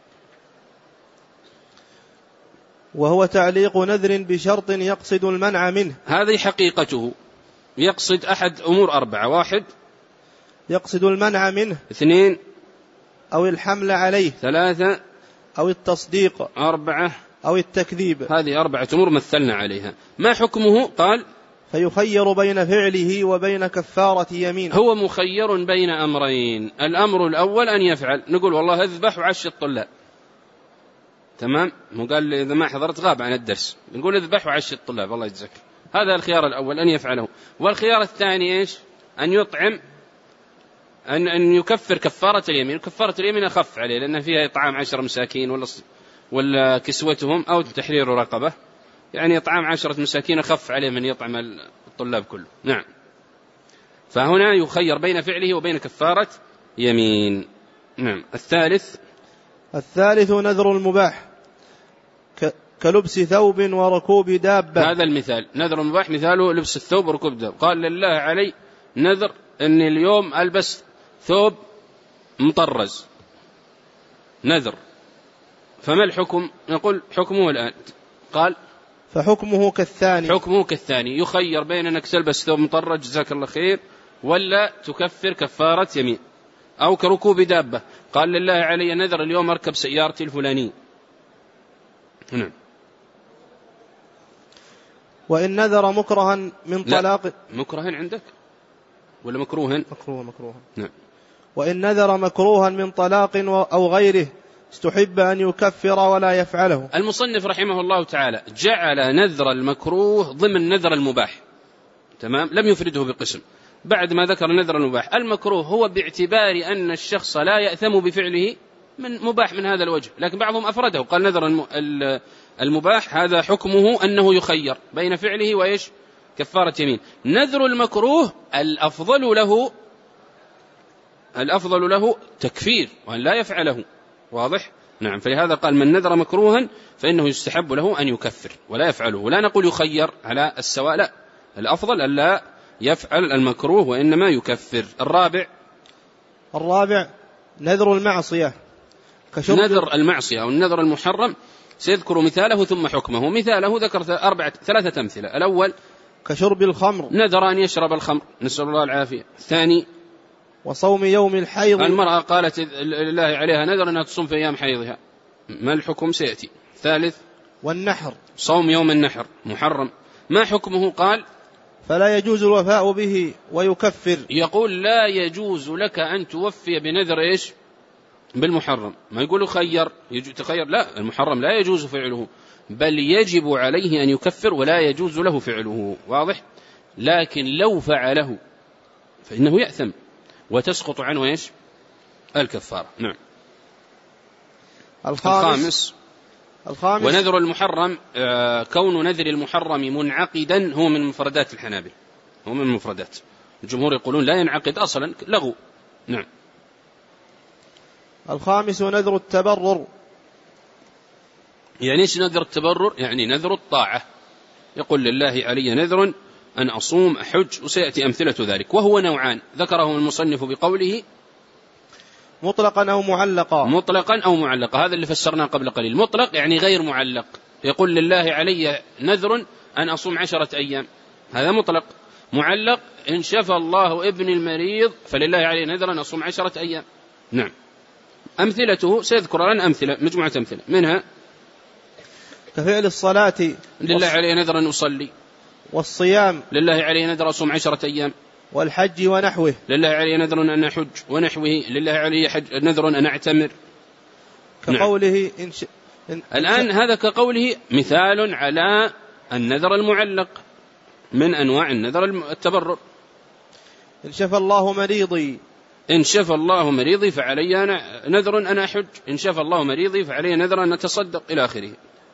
وهو تعليق نذر بشرط يقصد المنع منه. هذه حقيقته، يقصد أحد أمور 4: 1 يقصد المنع منه، 2 أو الحمل عليه. 3 أو التصديق. 4 أو التكذيب. هذه 4 أمور مثلنا عليها. ما حكمه؟ قال فيخير بين فعله وبين كفارة يمين. هو مخير بين أمرين. الأمر الأول أن يفعل، نقول والله اذبح وعشي الطلاب، تمام، مو قال إذا ما حضرت غاب عن الدرس، نقول اذبح وعشي الطلاب الله يجزاك. هذا الخيار الأول أن يفعله. والخيار الثاني إيش؟ أن يطعم، أن يكفر كفارة اليمين. كفارة اليمين أخف عليه لأن فيها إطعام 10 مساكين ولا كسوتهم أو تحرير رقبة، يعني إطعام 10 مساكين أخف عليه من يطعم الطلاب كله. نعم. فهنا يخير بين فعله وبين كفارة يمين. نعم. الثالث نذر المباح كلبس ثوب وركوب دابة. هذا المثال، نذر المباح مثاله لبس الثوب وركوب دابة. قال لله علي نذر أني اليوم ألبس ثوب مطرز، نذر، فما الحكم؟ نقول حكمه الآن. قال فحكمه كالثاني، يخير بين أنك تلبس ثوب مطرز جزاك الله خير، ولا تكفر كفارة يمين، أو كركوب دابة. قال لله علي نذر اليوم أركب سيارتي الفلانية. نعم. وإن نذر مكرها من طلاق. مكرها عندك ولا مكروها؟ مكروها. نعم. وإن نذر مكروها من طلاق أو غيره استحب أن يكفر ولا يفعله. المصنف رحمه الله تعالى جعل نذر المكروه ضمن نذر المباح، تمام، لم يفرده بقسم. بعد ما ذكر نذر المباح، المكروه هو باعتبار أن الشخص لا يأثم بفعله من مباح من هذا الوجه، لكن بعضهم أفرده قال نذر المباح هذا حكمه أنه يخير بين فعله وإيش؟ كفارة يمين. نذر المكروه الأفضل له تكفير وأن لا يفعله. واضح؟ نعم. فلهذا قال من نذر مكروها فإنه يستحب له أن يكفر ولا يفعله. ولا نقول يخير على السواء، لا، الأفضل أن لا يفعل المكروه وإنما يكفر. الرابع نذر المعصية نذر المعصية أو النذر المحرم. سيذكر مثاله ثم حكمه. مثاله ذكر 3 أمثلة. الأول كشرب الخمر، نذر أن يشرب الخمر، نسأل الله العافية. الثاني وصوم يوم الحيض، المرأة قالت لله عليها نذر أنها تصوم في أيام حيضها، ما الحكم؟ سيأتي. الثالث والنحر، صوم يوم النحر محرم، ما حكمه؟ قال فلا يجوز الوفاء به ويكفر. يقول لا يجوز لك أن توفي بنذر إيش؟ بالمحرم. ما يقول خير تخير، لا، المحرم لا يجوز فعله، بل يجب عليه أن يكفر ولا يجوز له فعله. واضح؟ لكن لو فعله فإنه يأثم وتسقط عنه إيش؟ الكفارة. نعم. الخامس ونذر المحرم، كون نذر المحرم منعقدا هو من مفردات الحنابلة، هو من المفردات. الجمهور يقولون لا ينعقد أصلا، لغو. نعم. الخامس نذر التبرر. يعني ايش نذر التبرر؟ يعني نذر الطاعة. يقول لله علي نذر أن أصوم أحج، وسيأتي أمثلة ذلك. وهو نوعان ذكره المصنف بقوله مطلقا أو معلقا. هذا اللي فسرناه قبل قليل. مطلق يعني غير معلق، يقول لله علي نذر أن أصوم 10 أيام، هذا مطلق. معلق إن شفى الله ابن المريض فلله علي نذر أن أصوم 10 أيام. نعم. أمثلته سيذكر لنا أمثلة، مجموعة أمثلة، منها كفعل الصلاة لله علي نذر أن أصلي، والصيام لله علي نذر أصوم 10 أيام، والحج ونحوه لله علي نذر أن أحج، ونحوه لله علي نذر أن أعتمر. كقوله الآن هذا كقوله مثال على النذر المعلق من أنواع النذر التبرر. إن شفى الله مريضي فعلي نذر أن أحج، إن شفى الله مريضي فعلي نذر أن أتصدق إلى آخره.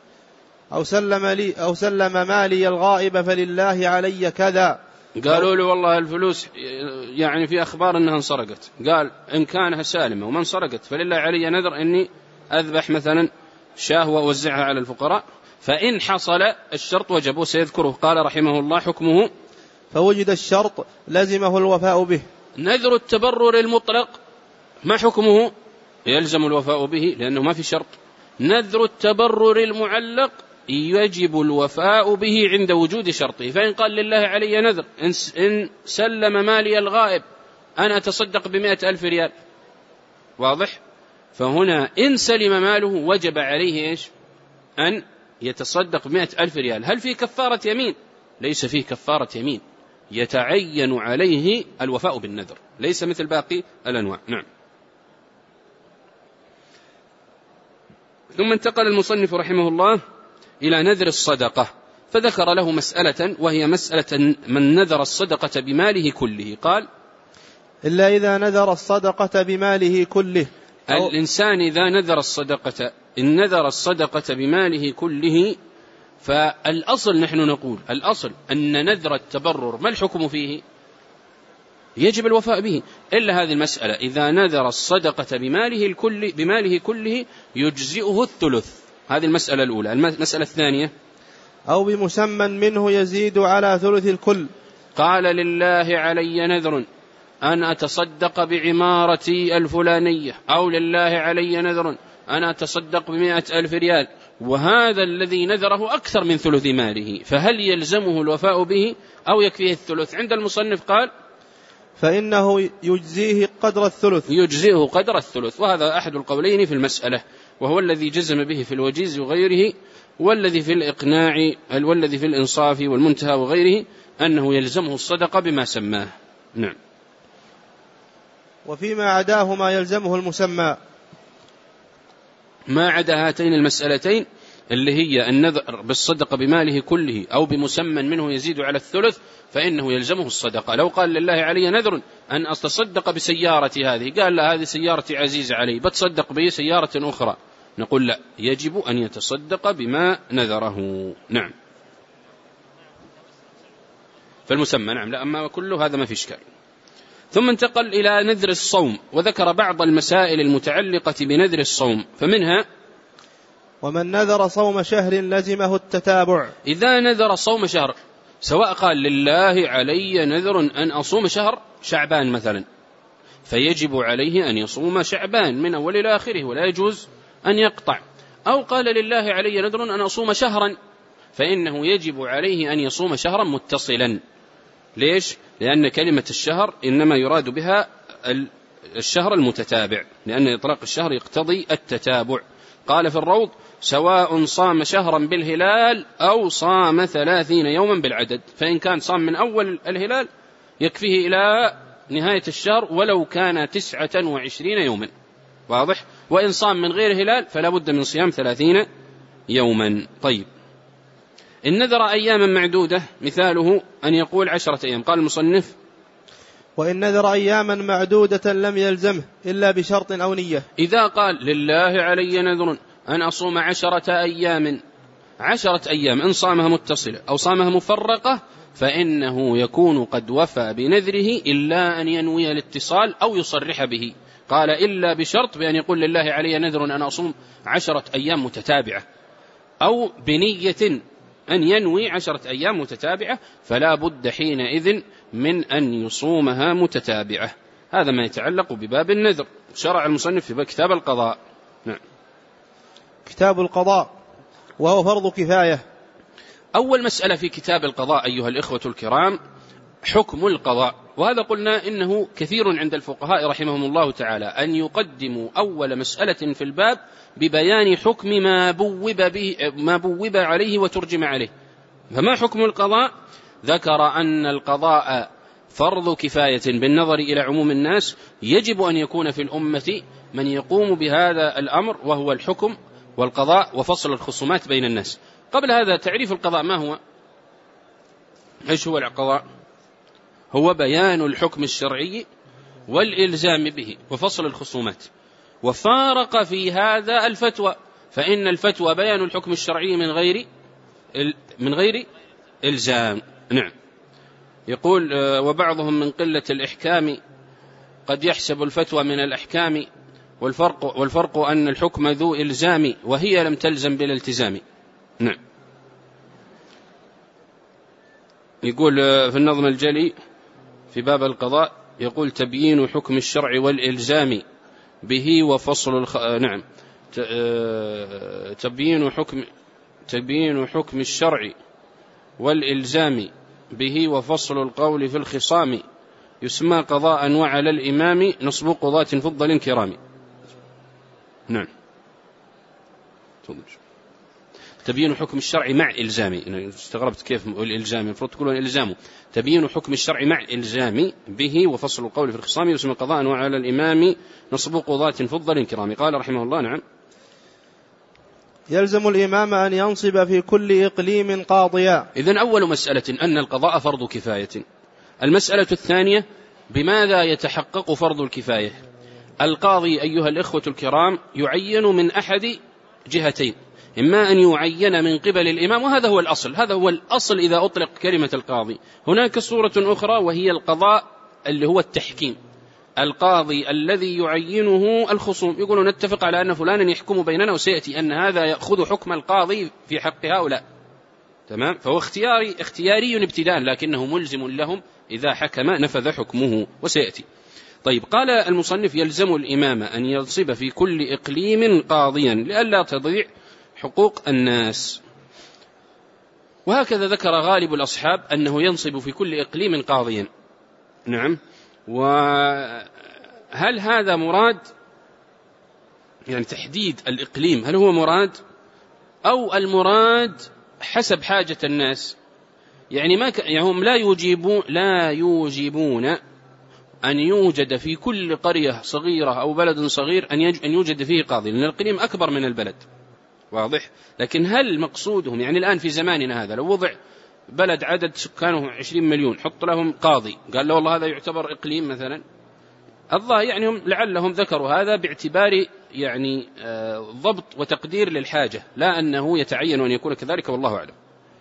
أو سلم مالي الغائب فلله علي كذا. قالوا له والله الفلوس يعني في أخبار أنها انسرقت، قال إن كانها سالمة وما انسرقت فلله علي نذر أني أذبح مثلا شاه وأوزعها على الفقراء، فإن حصل الشرط وجبه. سيذكره. قال رحمه الله حكمه فوجد الشرط لزمه الوفاء به. نذر التبرر المطلق ما حكمه؟ يلزم الوفاء به لأنه ما في شرط. نذر التبرر المعلق يجب الوفاء به عند وجود شرطه. فإن قال لله علي نذر إن سلم مالي الغائب أنا أتصدق ب100,000 ريال، واضح؟ فهنا إن سلم ماله وجب عليه إيش؟ أن يتصدق 100,000 ريال. هل فيه كفارة يمين؟ ليس فيه كفارة يمين، يتعين عليه الوفاء بالنذر، ليس مثل باقي الأنواع. نعم. ثم انتقل المصنف رحمه الله إلى نذر الصدقة، فذكر له مسألة، وهي مسألة من نذر الصدقة بماله كله. قال: إلا إذا نذر الصدقة بماله كله. الإنسان إذا نذر الصدقة بماله كله، فالأصل نحن نقول الأصل أن نذر التبرر ما الحكم فيه؟ يجب الوفاء به، إلا هذه المسألة: إذا نذر الصدقة بماله كله يجزئه الثلث. هذه المسألة الأولى. المسألة الثانية: أو بمسمى منه يزيد على ثلث الكل. قال: لله علي نذر أن أتصدق بعمارتي الفلانية، أو لله علي نذر أن أتصدق ب100,000 ريال، وهذا الذي نذره أكثر من ثلث ماله، فهل يلزمه الوفاء به أو يكفيه الثلث؟ عند المصنف قال: فإنه يجزيه قدر الثلث. يجزيه قدر الثلث، وهذا أحد القولين في المسألة، وهو الذي جزم به في الوجيز وغيره، والذي في الإقناع، والذي في الإنصاف والمنتهى وغيره، أنه يلزمه الصدقة بما سماه. نعم. وفيما عداه ما يلزمه المسمى. ما عدا هاتين المسألتين اللي هي النذر بالصدقة بماله كله أو بمسمى منه يزيد على الثلث، فإنه يلزمه الصدقة. لو قال: لله علي نذر أن أتصدق بسيارتي هذه، قال: لا، هذه سيارتي عزيزة علي، بتصدق به سيارة أخرى، نقول: لا، يجب أن يتصدق بما نذره. نعم. فالمسمى نعم، لا، أما كله هذا ما في إشكال. ثم انتقل إلى نذر الصوم، وذكر بعض المسائل المتعلقة بنذر الصوم، فمنها: ومن نذر صوم شهر لزمه التتابع. إذا نذر صوم شهر، سواء قال: لله علي نذر أن أصوم شهر شعبان مثلا، فيجب عليه أن يصوم شعبان من أول إلى آخره، ولا يجوز أن يقطع. أو قال: لله علي نذر أن أصوم شهرا، فإنه يجب عليه أن يصوم شهرا متصلا. ليش؟ لأن كلمة الشهر إنما يراد بها الشهر المتتابع، لأن إطلاق الشهر يقتضي التتابع. قال في الروض: سواء صام شهرا بالهلال أو صام 30 يوما بالعدد، فإن كان صام من أول الهلال يكفيه إلى نهاية الشهر ولو كان 29 يوما، واضح؟ وإن صام من غير هلال فلا بد من صيام 30 يوما. طيب، إن نذر أياما معدودة مثاله أن يقول 10 أيام. قال المصنف: وإن نذر أياما معدودة لم يلزمه إلا بشرط أو نية. إذا قال: لله علي نذر أن أصوم 10 أيام، 10 أيام إن صامها متصلة أو صامها مفرقة، فإنه يكون قد وفى بنذره إلا أن ينوي الاتصال أو يصرح به. قال: إلا بشرط بأن يقول: لله علي نذر أن أصوم 10 أيام متتابعة، أو بنية أن ينوي 10 أيام متتابعة، فلا بد حينئذ من أن يصومها متتابعة. هذا ما يتعلق بباب النذر. شرع المصنف في كتاب القضاء. نعم. كتاب القضاء، وهو فرض كفاية. أول مسألة في كتاب القضاء أيها الإخوة الكرام حكم القضاء، وهذا قلنا إنه كثير عند الفقهاء رحمهم الله تعالى أن يقدموا أول مسألة في الباب ببيان حكم ما بوب عليه وترجم عليه. فما حكم القضاء؟ ذكر أن القضاء فرض كفاية بالنظر إلى عموم الناس، يجب أن يكون في الأمة من يقوم بهذا الأمر، وهو الحكم والقضاء وفصل الخصومات بين الناس. قبل هذا تعريف القضاء ما هو؟ إيش هو القضاء؟ هو بيان الحكم الشرعي والإلزام به وفصل الخصومات. وفارق في هذا الفتوى، فإن الفتوى بيان الحكم الشرعي من غير إلزام. نعم. يقول: وبعضهم من قلة الإحكام قد يحسب الفتوى من الأحكام، والفرق أن الحكم ذو إلزام وهي لم تلزم بالالتزام. نعم. يقول في النظم الجلي في باب القضاء، يقول: تبيين حكم الشرع والإلزام به وفصل نعم. تبيين حكم الشرع والإلزام به وفصل القول في الخصام، يسمى قضاء، وعلى الإمام نصب قضاة فضل كرام. نعم. تبيين حكم الشرع مع إلزامي. أنا استغربت كيف الإلزامي، المفروض تقولون إلزامه. تبيين حكم الشرع مع إلزامي به وفصل القول في الخصام يسمى قضاء، وعلى الإمام نصب قضاة فضل كرام. قال رحمه الله: نعم. يلزم الإمام أن ينصب في كل إقليم قاضيا. إذن أول مسألة أن القضاء فرض كفاية. المسألة الثانية: بماذا يتحقق فرض الكفاية؟ القاضي أيها الإخوة الكرام يعين من أحد جهتين، إما أن يعين من قبل الإمام، وهذا هو الأصل، هذا هو الأصل إذا أطلق كلمة القاضي. هناك صورة أخرى وهي القضاء اللي هو التحكيم، القاضي الذي يعينه الخصوم، يقولون نتفق على أن فلانا يحكم بيننا، وسيأتي أن هذا يأخذ حكم القاضي في حق هؤلاء، تمام؟ فهو اختياري ابتداء، لكنه ملزم لهم، إذا حكم نفذ حكمه، وسيأتي. طيب، قال المصنف: يلزم الإمام أن ينصب في كل إقليم قاضيا لئلا تضيع حقوق الناس. وهكذا ذكر غالب الأصحاب أنه ينصب في كل إقليم قاضيا. نعم. وهل هذا مراد؟ يعني تحديد الإقليم هل هو مراد، أو المراد حسب حاجة الناس؟ يعني هم لا يوجبون أن يوجد في كل قرية صغيرة أو بلد صغير أن يوجد فيه قاضي، لأن الإقليم أكبر من البلد، واضح؟ لكن هل مقصودهم يعني الآن في زماننا هذا لو وضع بلد عدد سكانه 20 مليون حط لهم قاضي، قال له والله هذا يعتبر إقليم مثلا، الظاهر يعني هم لعلهم ذكروا هذا باعتبار يعني ضبط وتقدير للحاجة، لا أنه يتعين أن يكون كذلك، والله أعلم.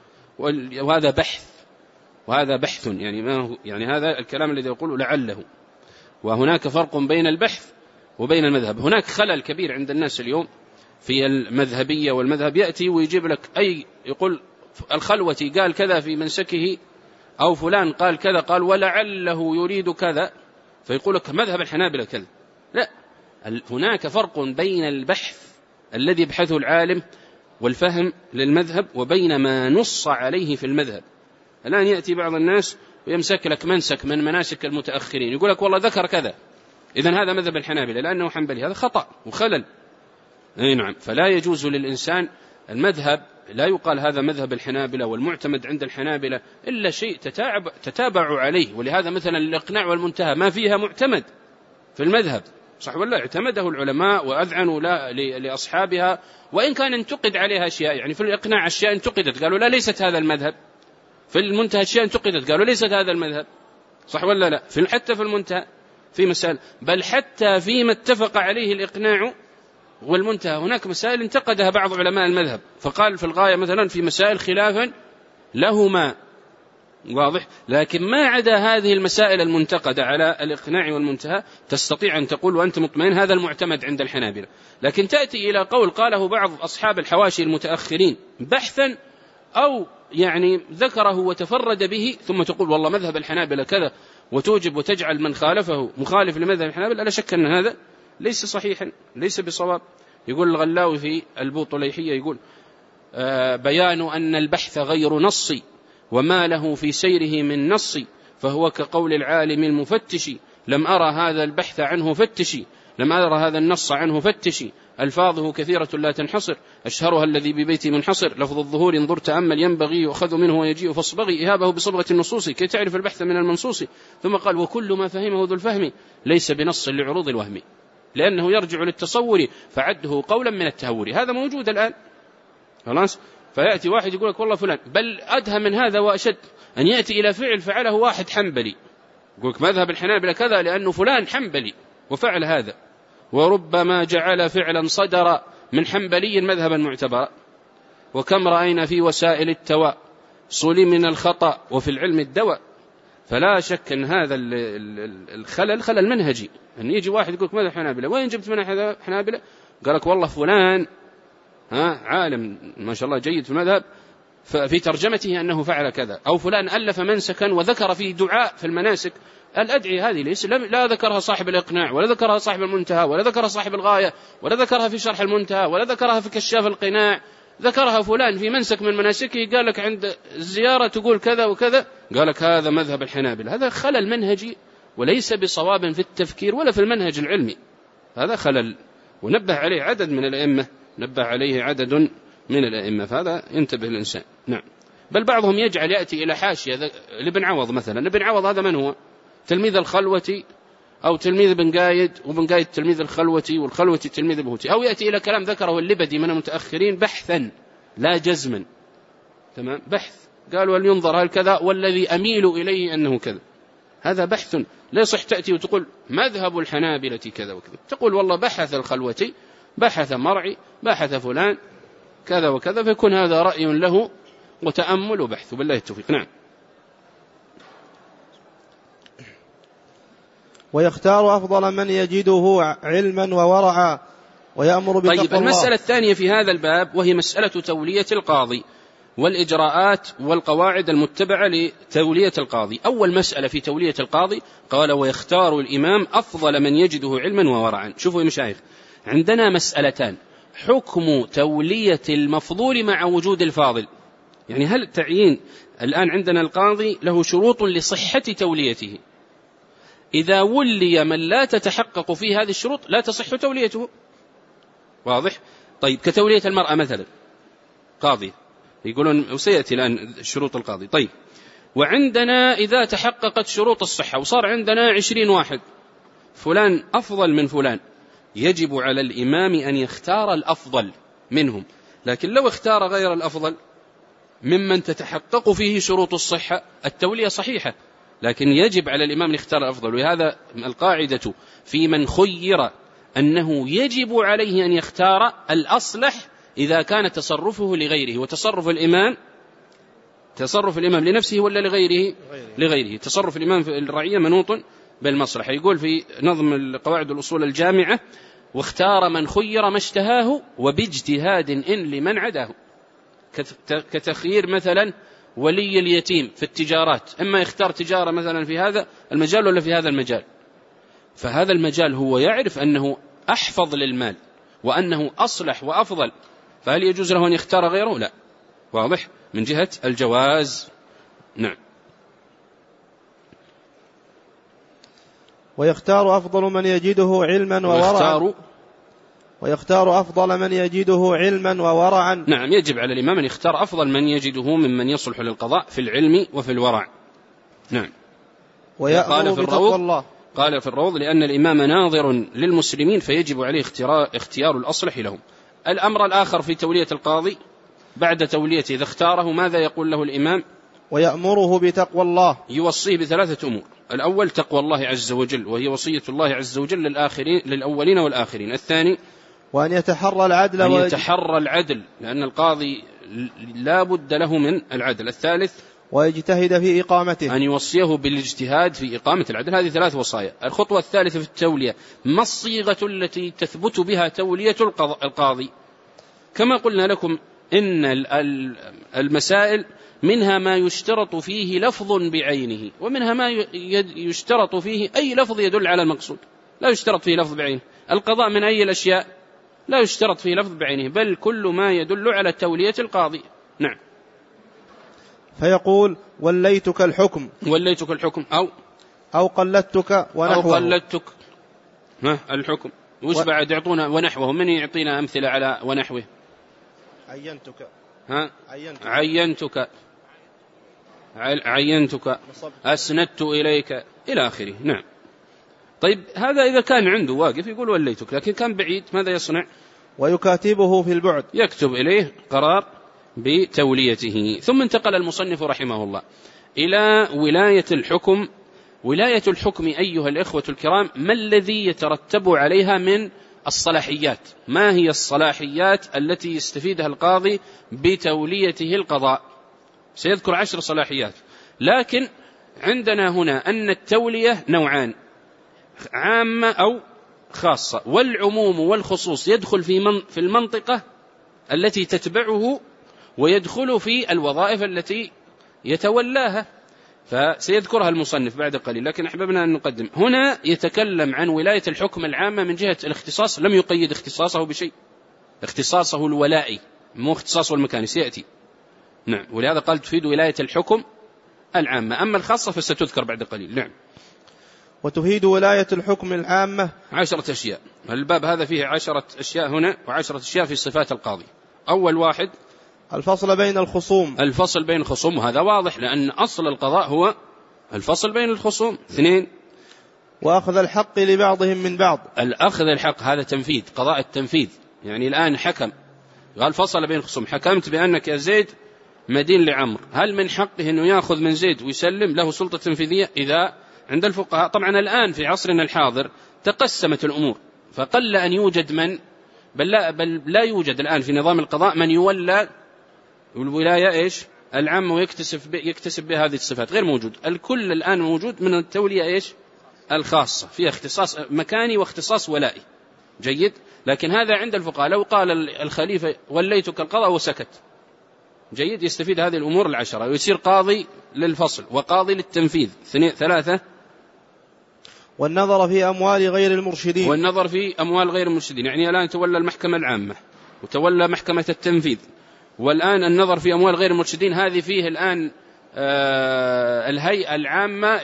وهذا بحث يعني ما هو يعني هذا الكلام الذي يقول لعله. وهناك فرق بين البحث وبين المذهب. هناك خلل كبير عند الناس اليوم في المذهبية، والمذهب يأتي ويجيب لك يقول الخلوتي قال كذا في منسكه، أو فلان قال كذا، قال ولعله يريد كذا، فيقول لك مذهب الحنابلة كذا. لا، هناك فرق بين البحث الذي يبحثه العالم والفهم للمذهب وبين ما نص عليه في المذهب. الآن يأتي بعض الناس ويمسك لك منسك من مناسك المتأخرين، يقول لك والله ذكر كذا، إذن هذا مذهب الحنابلة لأنه حنبلي، هذا خطأ وخلل. أي نعم. فلا يجوز للإنسان المذهب، لا يقال هذا مذهب الحنابلة والمعتمد عند الحنابلة إلا شيء تتابعوا عليه. ولهذا مثلا الإقناع والمنتهى ما فيها معتمد في المذهب، صح ولا؟ اعتمده العلماء وأذعنوا لأصحابها، وإن كان انتقد عليها أشياء، يعني في الإقناع أشياء انتقدت قالوا لا ليست هذا المذهب، في المنتهى أشياء انتقدت قالوا ليست هذا المذهب، صح ولا لا؟ حتى في المنتهى في مسائل، بل حتى فيما اتفق عليه الإقناع والمنتهى هناك مسائل انتقدها بعض علماء المذهب، فقال في الغاية مثلا في مسائل خلافا لهما، واضح؟ لكن ما عدا هذه المسائل المنتقدة على الإقناع والمنتهى تستطيع أن تقول وأنت مطمئن هذا المعتمد عند الحنابلة. لكن تأتي إلى قول قاله بعض أصحاب الحواشي المتأخرين بحثا أو يعني ذكره وتفرد به، ثم تقول والله مذهب الحنابلة كذا، وتوجب وتجعل من خالفه مخالف لمذهب الحنابلة، لا شك أن هذا ليس صحيحا، ليس بصواب. يقول الغلاوي في البوطليحية، يقول بيان أن البحث غير نصي وما له في سيره من نص، فهو كقول العالم المفتش لم أرى هذا البحث عنه فتشي، لم أرى هذا النص عنه فتشي، ألفاظه كثيرة لا تنحصر، أشهرها الذي ببيتي منحصر، لفظ الظهور انظر تأمل ينبغي يؤخذ منه ويجيء فاصبغي إهابه بصبغة النصوص كي تعرف البحث من المنصوص. ثم قال وكل ما فهمه ذو الفهم ليس بنص لعروض الوهم، لأنه يرجع للتصور فعده قولا من التهور. هذا موجود الآن، خلاص. فيأتي واحد يقول لك والله فلان، بل أدهى من هذا وأشد، أن يأتي إلى فعل فعله واحد حنبلي، يقول لك مذهب الحنابلة كذا لأنه فلان حنبلي وفعل هذا، وربما جعل فعلا صدر من حنبلي مذهبا معتبرا، وكم رأينا في وسائل التواء صلي من الخطأ وفي العلم الدواء. فلا شك أن هذا الخلل منهجي، أن يجي واحد يقول لك ماذا حنابلة، وين جبت من حنابلة؟ قال لك والله فلان عالم ما شاء الله جيد في المذهب في ترجمته أنه فعل كذا، أو فلان ألف منسكا وذكر فيه دعاء في المناسك. الأدعية هذه ليس لا ذكرها صاحب الإقناع، ولا ذكرها صاحب المنتهى، ولا ذكرها صاحب الغاية، ولا ذكرها في شرح المنتهى، ولا ذكرها في كشاف القناع، ذكرها فلان في منسك من مناسكه، قال لك عند الزيارة تقول كذا وكذا، قال لك هذا مذهب الحنابل. هذا خلل منهجي وليس بصواب في التفكير ولا في المنهج العلمي، هذا خلل. ونبه عليه عدد من الأئمة، نبه عليه عدد من الأئمة، فهذا ينتبه الإنسان. نعم. بل بعضهم يجعل يأتي إلى حاشية لابن عوض مثلا. ابن عوض هذا من هو؟ تلميذ الخلوتي أو تلميذ ابن قايد، وابن قايد تلميذ الخلوتي، والخلوتي تلميذ البهوتي، أو يأتي إلى كلام ذكره اللبدي من المتأخرين بحثا لا جزما، تمام، بحث، قالوا هل ينظر هل كذا، والذي أميل إليه أنه كذا. هذا بحث، لا يصح تأتي وتقول مذهب الحنابلة كذا وكذا، تقول والله بحث الخلوتي، بحث مرعي، بحث فلان كذا وكذا، فيكون هذا رأي له وتأمل وبحث، بالله التوفيق. نعم. ويختار أفضل من يجده علما وورعا ويأمر بتقوى الله. طيب، المسألة الثانية في هذا الباب وهي مسألة تولية القاضي والإجراءات والقواعد المتبعة لتولية القاضي. أول مسألة في تولية القاضي قال ويختار الإمام أفضل من يجده علما وورعا. شوفوا يا مشايخ، عندنا مسألتان: حكم تولية المفضول مع وجود الفاضل. يعني هل تعيين الآن عندنا القاضي له شروط لصحة توليته، إذا ولي من لا تتحقق فيه هذه الشروط لا تصح توليته. واضح؟ طيب، كتولية المرأة مثلا، قاضي يقولون وسيأتي الآن شروط القاضي. طيب، وعندنا إذا تحققت شروط الصحة وصار عندنا 20 واحد، فلان أفضل من فلان، يجب على الإمام أن يختار الأفضل منهم. لكن لو اختار غير الأفضل ممن تتحقق فيه شروط الصحة التولية صحيحة، لكن يجب على الإمام أن يختار الأفضل. وهذا القاعدة في من خير أنه يجب عليه أن يختار الأصلح إذا كان تصرفه لغيره. وتصرف الإمام لنفسه ولا لغيره؟ لغيره. تصرف الإمام في الرعية منوط بالمصلحة. يقول في نظم القواعد الأصول الجامعة: واختار من خير ما اشتهاه وباجتهاد إن لمن عداه. كتخيير مثلا ولي اليتيم في التجارات، إما يختار تجارة مثلا في هذا المجال ولا في هذا المجال، فهذا المجال هو يعرف أنه أحفظ للمال وأنه أصلح وأفضل، فهل يجوز له أن يختار غيره؟ لا. واضح؟ من جهة الجواز. نعم. ويختار أفضل من يجده علما وورعا. ويختار أفضل من يجده علما وورعا. نعم، يجب على الإمام أن يختار أفضل من يجده ممن يصلح للقضاء في العلم وفي الورع. نعم. ويأمر بتقوى الله. قال في الروض: لأن الإمام ناظر للمسلمين فيجب عليه اختيار الأصلح لهم. الأمر الآخر في تولية القاضي بعد توليته إذا اختاره ماذا يقول له الإمام؟ ويأمره بتقوى الله. يوصيه بثلاثة أمور: الأول تقوى الله عز وجل، وهي وصية الله عز وجل للأولين والآخرين. الثاني وأن يتحرى العدل، لأن القاضي لا بد له من العدل. الثالث ويجتهد في إقامته، أن يوصيه بالاجتهاد في إقامة العدل. هذه 3 وصايا. الخطوة الثالثة في التولية: ما الصيغة التي تثبت بها تولية القاضي؟ كما قلنا لكم إن المسائل منها ما يشترط فيه لفظ بعينه، ومنها ما يشترط فيه أي لفظ يدل على المقصود، لا يشترط فيه لفظ بعينه. القضاء من أي الأشياء لا يشترط فيه لفظ بعينه، بل كل ما يدل على تولية القاضي. نعم. فيقول: وليتك الحكم أو قلدتك ونحوه. أو قلدتك الحكم. وش بعد يعطونا ونحوه؟ من يعطينا أمثلة على ونحوه؟ عينتك أسندت إليك إلى آخره. نعم. طيب، هذا إذا كان عنده واقف يقول وليتك، لكن كان بعيد ماذا يصنع؟ ويكاتبه في البعد، يكتب إليه قرار بتوليته. ثم انتقل المصنف رحمه الله إلى ولاية الحكم. ولاية الحكم أيها الإخوة الكرام ما الذي يترتب عليها من الصلاحيات؟ ما هي الصلاحيات التي يستفيدها القاضي بتوليته القضاء؟ سيذكر 10 صلاحيات، لكن عندنا هنا أن التولية نوعان: عامة أو خاصة. والعموم والخصوص يدخل في المنطقة التي تتبعه، ويدخل في الوظائف التي يتولاها، فسيذكرها المصنف بعد قليل، لكن أحببنا أن نقدم. هنا يتكلم عن ولاية الحكم العامة من جهة الاختصاص، لم يقيد اختصاصه بشيء، اختصاصه الولائي مو اختصاصه المكاني، سيأتي. نعم. ولهذا قال تفيد ولاية الحكم العامة. أما الخاصة فستذكر بعد قليل. نعم. وتفيد ولاية الحكم العامة 10 أشياء. الباب هذا فيه 10 أشياء هنا و10 أشياء في صفات القاضي. أول واحد الفصل بين الخصوم. الفصل بين الخصوم، وهذا واضح لأن أصل القضاء هو الفصل بين الخصوم. 2 وأخذ الحق لبعضهم من بعض. الأخذ الحق هذا تنفيذ، قضاء التنفيذ. يعني الآن حكم، قال فصل بين الخصوم، حكمت بأنك يا زيد مدين لعمر، هل من حقه أنه يأخذ من زيد ويسلم له سلطة تنفيذية؟ إذا عند الفقهاء، طبعا الآن في عصرنا الحاضر تقسمت الأمور، فقل أن يوجد من بل لا يوجد الآن في نظام القضاء من يولى الولاية العامة ويكتسب بها هذه الصفات، غير موجود. الكل الآن موجود من التولية الخاصة، فيها اختصاص مكاني واختصاص ولائي. جيد. لكن هذا عند الفقهاء لو قال الخليفة وليتك القضاء وسكت، جيد، يستفيد هذه الأمور 10 ويصير قاضي للفصل وقاضي للتنفيذ. 3 والنظر في أموال غير المرشدين. والنظر في أموال غير المرشدين، يعني الآن تولى المحكمة العامة وتولى محكمة التنفيذ، والآن النظر في أموال غير المرشدين هذه فيه الآن الهيئة العامة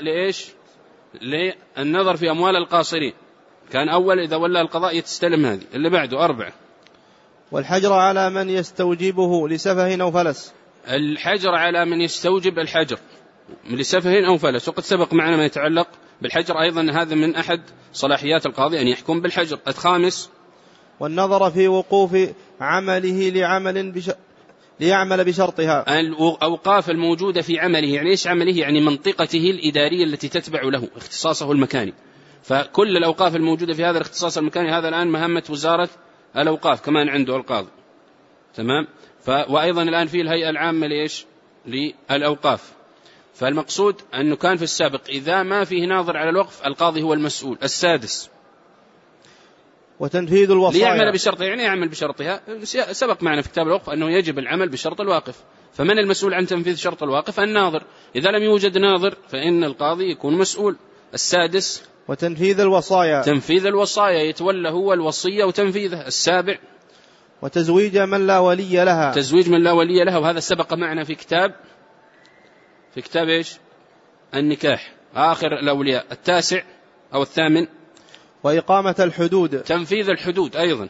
للنظر في أموال القاصرين. كان أول إذا ولى القضاء يتستلم هذه. اللي بعده 4 والحجر على من يستوجبه لسفه أو فلس. الحجر على من يستوجب الحجر لسفه أو فلس، وقد سبق معنا ما يتعلق بالحجر أيضا، هذا من أحد صلاحيات القاضي أن يحكم بالحجر. 5 والنظر في وقوف عمله ليعمل بشرطها. الأوقاف الموجودة في عمله، يعني إيش عمله؟ يعني منطقته الإدارية التي تتبع له اختصاصه المكاني، فكل الأوقاف الموجودة في هذا الاختصاص المكاني هذا الآن مهمة وزارة الأوقاف كمان عنده القاضي. تمام. وأيضا الآن في الهيئة العامة للأوقاف. فالمقصود أنه كان في السابق إذا ما فيه ناظر على الوقف القاضي هو المسؤول. 6 وتنفيذ الوصايا. ليعمل بشرطها، يعني يعمل بشرطها. سبق معنا في كتاب الوقف أنه يجب العمل بشرط الواقف، فمن المسؤول عن تنفيذ شرط الواقف؟ الناظر. إذا لم يوجد ناظر فإن القاضي يكون مسؤول. 6 وتنفيذ الوصايا. تنفيذ الوصايا، يتولى هو الوصية وتنفيذها. 7 وتزويج من لا ولي لها. تزويج من لا ولي لها، وهذا سبق معنا في كتاب النكاح آخر الأولياء. 9 أو 8 وإقامة الحدود. تنفيذ الحدود أيضا.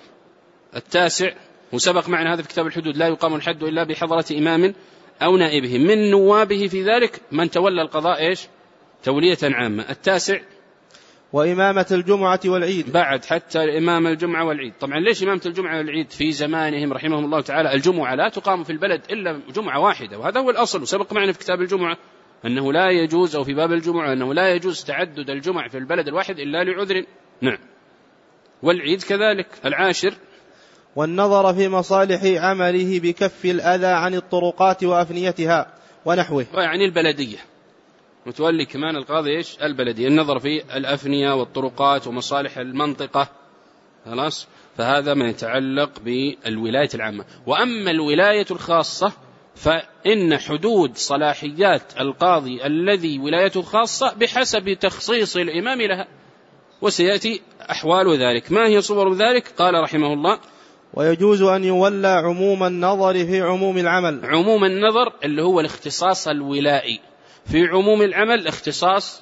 9 وسبق معنا هذا في كتاب الحدود، لا يقام الحد إلا بحضرة إمام أو نائبه من نوابه، في ذلك من تولى القضاء تولية عامة. 9 وإمامة الجمعة والعيد. بعد حتى إمام الجمعة والعيد. طبعا ليش إمامة الجمعة والعيد في زمانهم رحمهم الله تعالى؟ الجمعة لا تقام في البلد إلا جمعة واحدة، وهذا هو الأصل. وسبق معنا في كتاب الجمعة أنه لا يجوز، أو في باب الجمعة أنه لا يجوز تعدد الجمع في البلد الواحد إلا لعذر. نعم. والعيد كذلك. 10 والنظر في مصالح عمله بكف الأذى عن الطرقات وأفنيتها ونحوه، يعني البلدية، متولي كمان القاضي البلدية، النظر في الأفنية والطرقات ومصالح المنطقة. خلاص. فهذا ما يتعلق بالولاية العامة. وأما الولاية الخاصة فإن حدود صلاحيات القاضي الذي ولايته خاصة بحسب تخصيص الإمام لها، وسيأتي أحوال ذلك. ما هي صور ذلك؟ قال رحمه الله: ويجوز أن يولى عموم النظر في عموم العمل. عموم النظر اللي هو الاختصاص الولائي، في عموم العمل اختصاص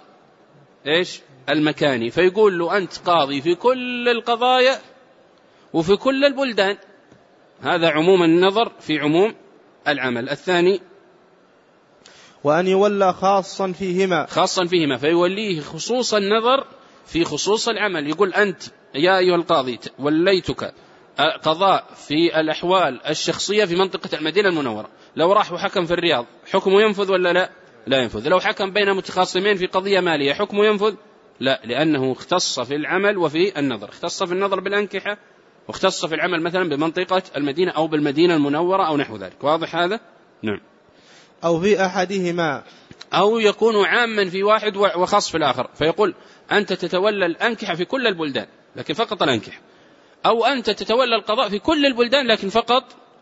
المكاني، فيقول له أنت قاضي في كل القضايا وفي كل البلدان. هذا عموم النظر في عموم العمل. 2 وأن يولى خاصا فيهما، فيوليه خصوص النظر في خصوص العمل. يقول أنت يا أيها القاضي وليتك قضاء في الأحوال الشخصية في منطقة المدينة المنورة، لو راح وحكم في الرياض حكمه ينفذ ولا لا؟ لا ينفذ. لو حكم بين متخاصمين في قضية مالية حكمه ينفذ؟ لا، لأنه اختص في العمل وفي النظر. اختص في النظر بالأنكحة، واختص في العمل مثلا بمنطقة المدينة أو بالمدينة المنورة أو نحو ذلك. واضح هذا؟ نعم. أو في أحدهما، أو يكون عاما في واحد وخاص في الآخر، فيقول أنت تتولى الأنكحة في كل البلدان لكن فقط الأنكحة، أو أنت تتولى القضاء في كل البلدان لكن فقط،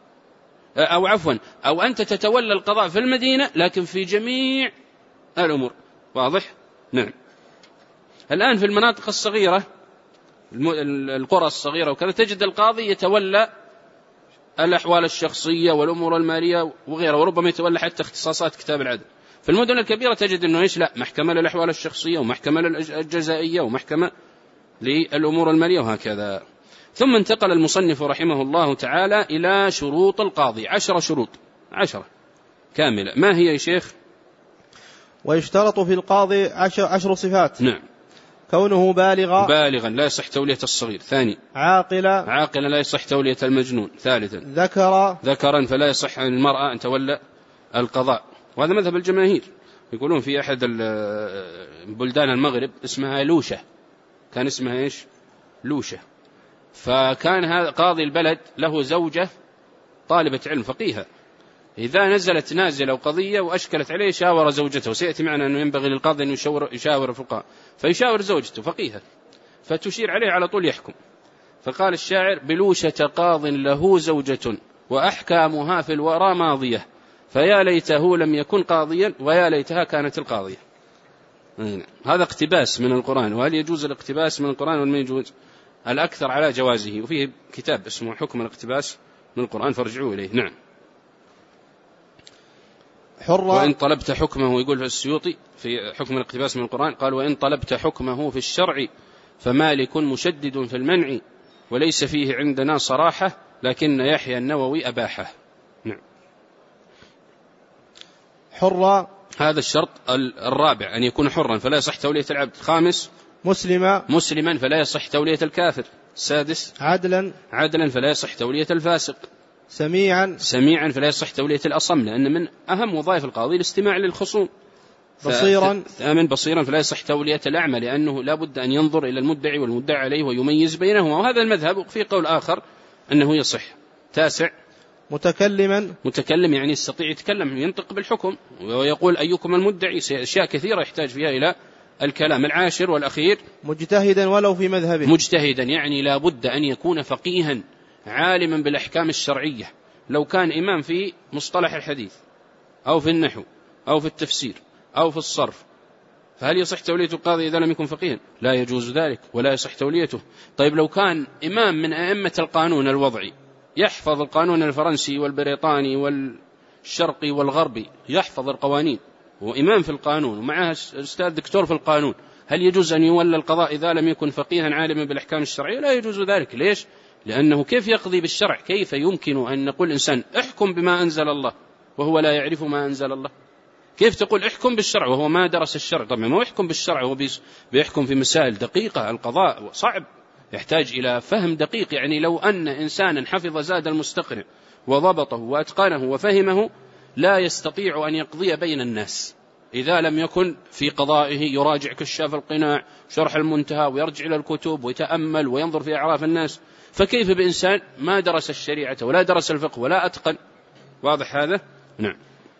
أو أنت تتولى القضاء في المدينة لكن في جميع الأمور. واضح؟ نعم. الآن في المناطق الصغيرة، القرى الصغيرة وكذا، تجد القاضي يتولى الأحوال الشخصية والأمور المالية وغيرها، وربما يتولى حتى اختصاصات كتاب العدل. في المدن الكبيرة تجد أنه إيش؟ لا، محكمة للأحوال الشخصية ومحكمة للجزائية ومحكمة للأمور المالية وهكذا. ثم انتقل المصنف رحمه الله تعالى إلى شروط القاضي، 10 شروط، 10 كاملة. ما هي يا شيخ؟ ويشترط في القاضي 10 صفات. نعم. كونه بالغا لا يصح تولية الصغير. ثاني، عاقلا لا يصح تولية المجنون. ثالثا، ذكرا فلا يصح عن المرأة أن تولى القضاء، وهذا مذهب الجماهير. يقولون في أحد بلدان المغرب اسمها لوشة، كان اسمها إيش؟ لوشة. فكان هذا قاضي البلد له زوجة طالبة علم فقيهة، إذا نزلت نازلة وقضية وأشكلت عليه شاور زوجته، وسيأتي معنا أنه ينبغي للقاضي أن يشاور الفقهاء، فيشاور زوجته فقيهة فتشير عليه على طول يحكم. فقال الشاعر: بلوشة قاض له زوجة وأحكامها في الورى ماضية، فيا ليته لم يكن قاضيا ويا ليتها كانت القاضية. هذا اقتباس من القرآن. وهل يجوز الاقتباس من القرآن ولا ما يجوز؟ الأكثر على جوازه، وفيه كتاب اسمه حكم الاقتباس من القرآن فارجعوا إليه. نعم. وإن طلبت حكمه، يقول في السيوطي في حكم الاقتباس من القرآن، قال: وإن طلبت حكمه في الشرع فمالك مشدد في المنع، وليس فيه عندنا صراحة، لكن يحيى النووي أباحه. نعم. هذا الشرط الرابع، أن يكون حرا فلا يصح تولية العبد. 5، مسلما فلا يصح تولية الكافر. 6، عدلا فلا يصح تولية الفاسق. سميعا فلا يصح تولية الأصم، لأن من أهم وظائف القاضي الاستماع للخصوم. بصيرا فلا يصح تولية الأعمى، لأنه لا بد أن ينظر إلى المدعي والمدعى عليه ويميز بينهما، وهذا المذهب. وفي قول آخر أنه يصح. 9، متكلم يعني يستطيع يتكلم، ينطق بالحكم ويقول أيكم المدعي، أشياء كثيرة يحتاج فيها إلى الكلام. 10 والأخير، مجتهدا ولو في مذهبه. مجتهدا يعني لا بد أن يكون فقيها عالما بالأحكام الشرعية، لو كان إمام في مصطلح الحديث أو في النحو أو في التفسير أو في الصرف، فهل يصح تولية القاضي إذا لم يكن فقيها؟ لا يجوز ذلك ولا يصح توليته. طيب لو كان إمام من أئمة القانون الوضعي، يحفظ القانون الفرنسي والبريطاني والشرقي والغربي، يحفظ القوانين وإمام في القانون ومعه أستاذ دكتور في القانون، هل يجوز أن يولى القضاء إذا لم يكن فقيها عالما بالأحكام الشرعية؟ لا يجوز ذلك. ليش؟ لأنه كيف يقضي بالشرع؟ كيف يمكن أن نقول إنسان احكم بما أنزل الله وهو لا يعرف ما أنزل الله؟ كيف تقول احكم بالشرع وهو ما درس الشرع؟ طبعا ما يحكم بالشرع، هو بيحكم في مسائل دقيقة. القضاء صعب، يحتاج إلى فهم دقيق. يعني لو أن إنسانا حفظ زاد المستقنع وضبطه وأتقنه وفهمه، لا يستطيع أن يقضي بين الناس إذا لم يكن في قضائه يراجع كشاف القناع، شرح المنتهى، ويرجع إلى الكتب ويتأمل وينظر في أعراف الناس. فكيف بإنسان ما درس الشريعة ولا درس الفقه ولا أتقن؟ واضح هذا؟ نعم.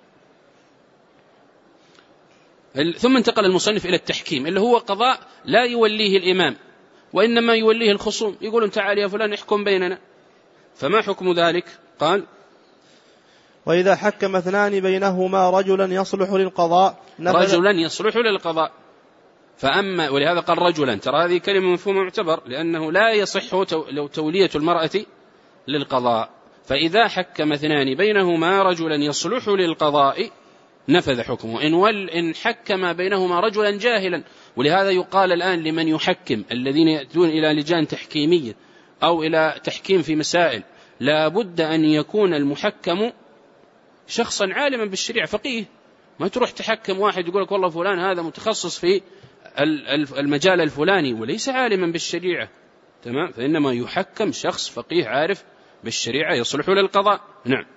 ثم انتقل المصنف إلى التحكيم، اللي هو قضاء لا يوليه الإمام وإنما يوليه الخصوم، يقولون تعال يا فلان احكم بيننا. فما حكم ذلك؟ قال: وإذا حكم 2 بينهما رجلا يصلح للقضاء، رجلا يصلح للقضاء. فأما ولهذا قال رجلا، ترى هذه كلمة مفهومة معتبر، لأنه لا يصح لو تولية المرأة للقضاء. فإذا حكم 2 بينهما رجلا يصلح للقضاء نفذ حكمه. إن حكم بينهما رجلا جاهلا. ولهذا يقال الآن لمن يحكم، الذين يأتون إلى لجان تحكيمية أو إلى تحكيم في مسائل، لا بد أن يكون المحكم شخصا عالما بالشريعة فقيه. ما تروح تحكم واحد يقول لك والله فلان هذا متخصص في المجال الفلاني وليس عالما بالشريعة، تمام؟ فإنما يحكم شخص فقيه عارف بالشريعة يصلح للقضاء. نعم.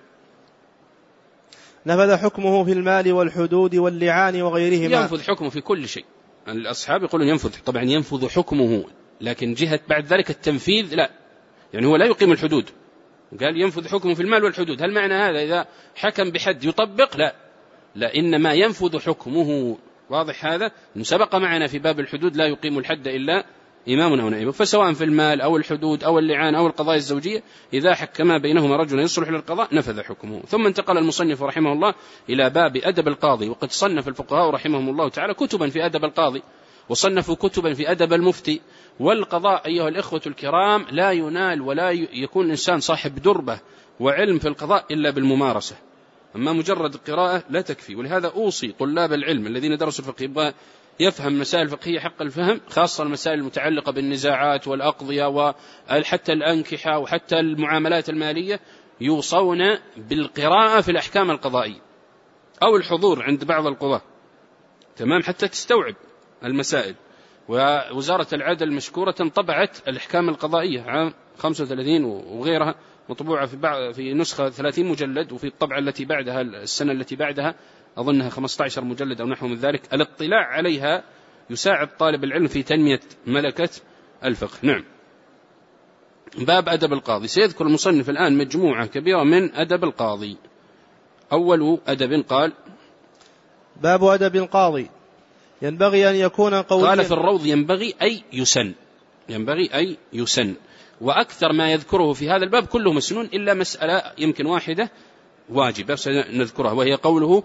نفذ حكمه في المال والحدود واللعان وغيرهما. ينفذ حكمه في كل شيء. الأصحاب يقولون ينفذ، طبعا ينفذ حكمه، لكن جهة بعد ذلك التنفيذ لا، يعني هو لا يقيم الحدود. قال ينفذ حكمه في المال والحدود، هل معنى هذا إذا حكم بحد يطبق؟ لا، إنما ينفذ حكمه. واضح هذا؟ سبق معنا في باب الحدود لا يقيم الحد إلا إمام أو نائب. فسواء في المال أو الحدود أو اللعان أو القضايا الزوجية، إذا حكم بينهما رجل يصلح للقضاء نفذ حكمه. ثم انتقل المصنف رحمه الله إلى باب أدب القاضي. وقد صنف الفقهاء رحمهم الله تعالى كتبا في أدب القاضي، وصنفوا كتبا في أدب المفتي. والقضاء أيها الإخوة الكرام لا ينال ولا يكون إنسان صاحب دربة وعلم في القضاء إلا بالممارسة. أما مجرد القراءة لا تكفي. ولهذا أوصي طلاب العلم الذين درسوا الفقه يبغى يفهم مسائل الفقهية حق الفهم، خاصة المسائل المتعلقة بالنزاعات والأقضية وحتى الأنكحة وحتى المعاملات المالية، يوصون بالقراءة في الأحكام القضائية أو الحضور عند بعض القضاة، تمام، حتى تستوعب المسائل. ووزارة العدل المشكورة طبعت الأحكام القضائية عام 35 وغيرها، مطبوعة في نسخة 30 مجلد، وفي الطبعة التي بعدها السنة التي بعدها أظنها 15 مجلد أو نحو من ذلك. الاطلاع عليها يساعد طالب العلم في تنمية ملكة الفقه. نعم. باب أدب القاضي. سيذكر المصنف الآن مجموعة كبيرة من أدب القاضي. أول أدب قال: باب أدب القاضي. ينبغي أن يكون قويا. قال في الروض: ينبغي أي يسن، ينبغي أي يسن. وأكثر ما يذكره في هذا الباب كله مسنون، إلا مسألة يمكن واحدة واجبة سنذكرها، وهي قوله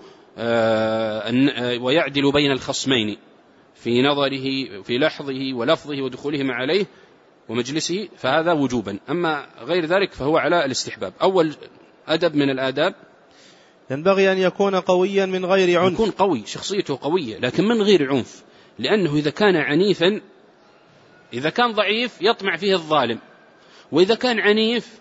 ويعدل بين الخصمين في نظره في لحظه ولفظه ودخولهما عليه ومجلسه، فهذا وجوبا. أما غير ذلك فهو على الاستحباب. أول أدب من الآداب: ينبغي أن يكون قويا من غير عنف. يكون قوي، شخصيته قوية لكن من غير عنف، لأنه إذا كان عنيفا، إذا كان ضعيف يطمع فيه الظالم، وإذا كان عنيف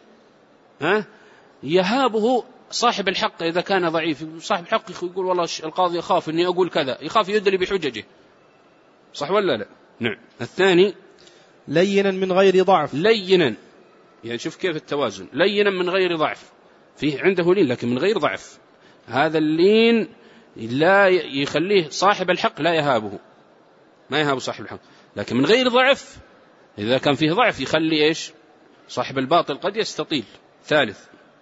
يهابه صاحب الحق. إذا كان ضعيف صاحب الحق يقول والله القاضي يخاف أني أقول كذا، يخاف يدلي بحججه، صح ولا لا؟ نعم. الثاني: لينا من غير ضعف. لينا، يعني شوف كيف التوازن، لينا من غير ضعف، فيه عنده لين لكن من غير ضعف. هذا اللين لا يخليه صاحب الحق لا يهابه، ما يهاب صاحب الحق، لكن من غير ضعف. إذا كان فيه ضعف يخلي إيش؟ صاحب الباطل قد يستطيل. ثالث: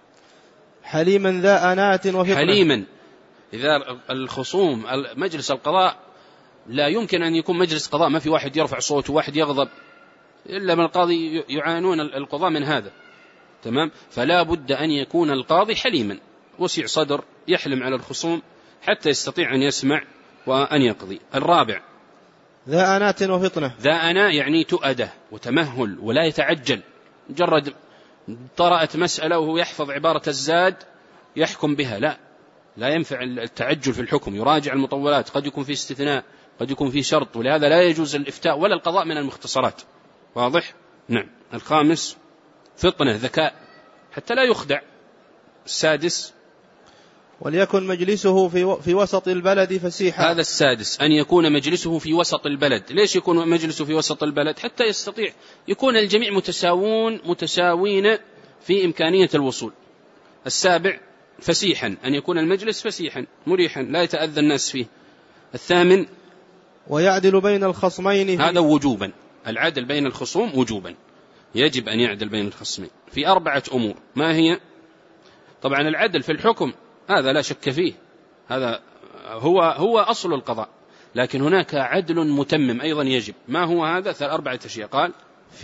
حليما ذا أنات وفطنة. حليما، إذا الخصوم مجلس القضاء لا يمكن أن يكون مجلس قضاء ما في واحد يرفع صوته وواحد يغضب، إلا من القاضي يعانون القضاء من هذا، تمام. فلا بد أن يكون القاضي حليما وسع صدر، يحلم على الخصوم حتى يستطيع أن يسمع وأن يقضي. الرابع: ذا أنات وفطنة. ذا أنا يعني تؤده وتمهل ولا يتعجل، مجرد طرأت مسألة وهو يحفظ عبارة الزاد يحكم بها، لا ينفع التعجل في الحكم، يراجع المطولات، قد يكون في استثناء، قد يكون في شرط، ولهذا لا يجوز الإفتاء ولا القضاء من المختصرات. واضح؟ نعم. الخامس: فطنة، ذكاء حتى لا يخدع. السادس: وليكن مجلسه في وسط البلد فسيحا. هذا السادس، أن يكون مجلسه في وسط البلد. ليش يكون مجلسه في وسط البلد؟ حتى يستطيع يكون الجميع متساوين في إمكانية الوصول. السابع: فسيحا، أن يكون المجلس فسيحا مريحا لا يتأذى الناس فيه. الثامن: ويعدل بين الخصمين. هذا وجوبا، العدل بين الخصوم وجوبا، يجب أن يعدل بين الخصمين في 4 أمور. ما هي؟ طبعا العدل في الحكم هذا لا شك فيه، هذا هو أصل القضاء، لكن هناك عدل متمم أيضا يجب. ما هو هذا؟ 4 أشياء. قال: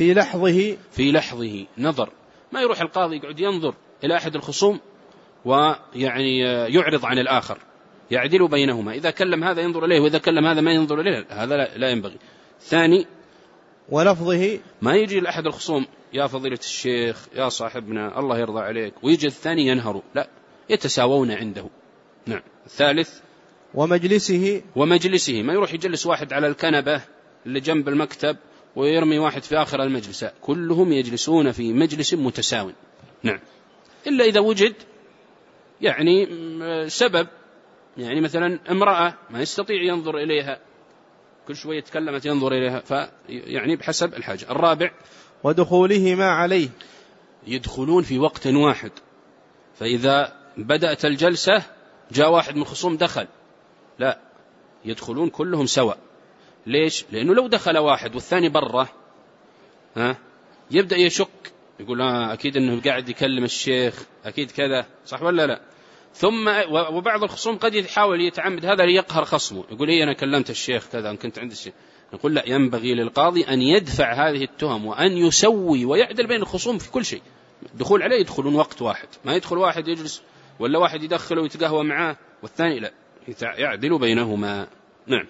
في لحظه نظر، ما يروح القاضي يقعد ينظر إلى أحد الخصوم ويعني يعرض عن الآخر، يعدل بينهما، إذا كلم هذا ينظر إليه وإذا كلم هذا ما ينظر إليه، هذا لا ينبغي. ثاني: ولفظه، ما يجي لأحد الخصوم يا فضيلة الشيخ يا صاحبنا الله يرضى عليك ويجي الثاني ينهر، لا، يتساوون عنده. نعم. الثالث: ومجلسه، ما يروح يجلس واحد على الكنبة اللي جنب المكتب ويرمي واحد في آخر المجلس، كلهم يجلسون في مجلس متساو. نعم. إلا إذا وجد يعني سبب، يعني مثلا امرأة ما يستطيع ينظر إليها، كل شوية تكلمت ينظر إليها، فيعني بحسب الحاجة. الرابع: ودخوله ما عليه، يدخلون في وقت واحد، فإذا بدأت الجلسة جاء واحد من الخصوم دخل، لا، يدخلون كلهم سواء. ليش؟ لأنه لو دخل واحد والثاني برة يبدأ يشك، يقول أكيد أنه قاعد يكلم الشيخ، أكيد كذا، صح ولا لا؟ ثم وبعض الخصوم قد يحاول يتعمد هذا ليقهر خصمه، يقول أنا كلمت الشيخ كذا، أن كنت عند الشيخ. نقول لا، ينبغي للقاضي أن يدفع هذه التهم وأن يسوي ويعدل بين الخصوم في كل شيء. دخول عليه يدخلون وقت واحد، ما يدخل واحد يجلس ولا واحد يدخله ويتقهوى معاه والثاني لا، يعدل بينهما. نعم.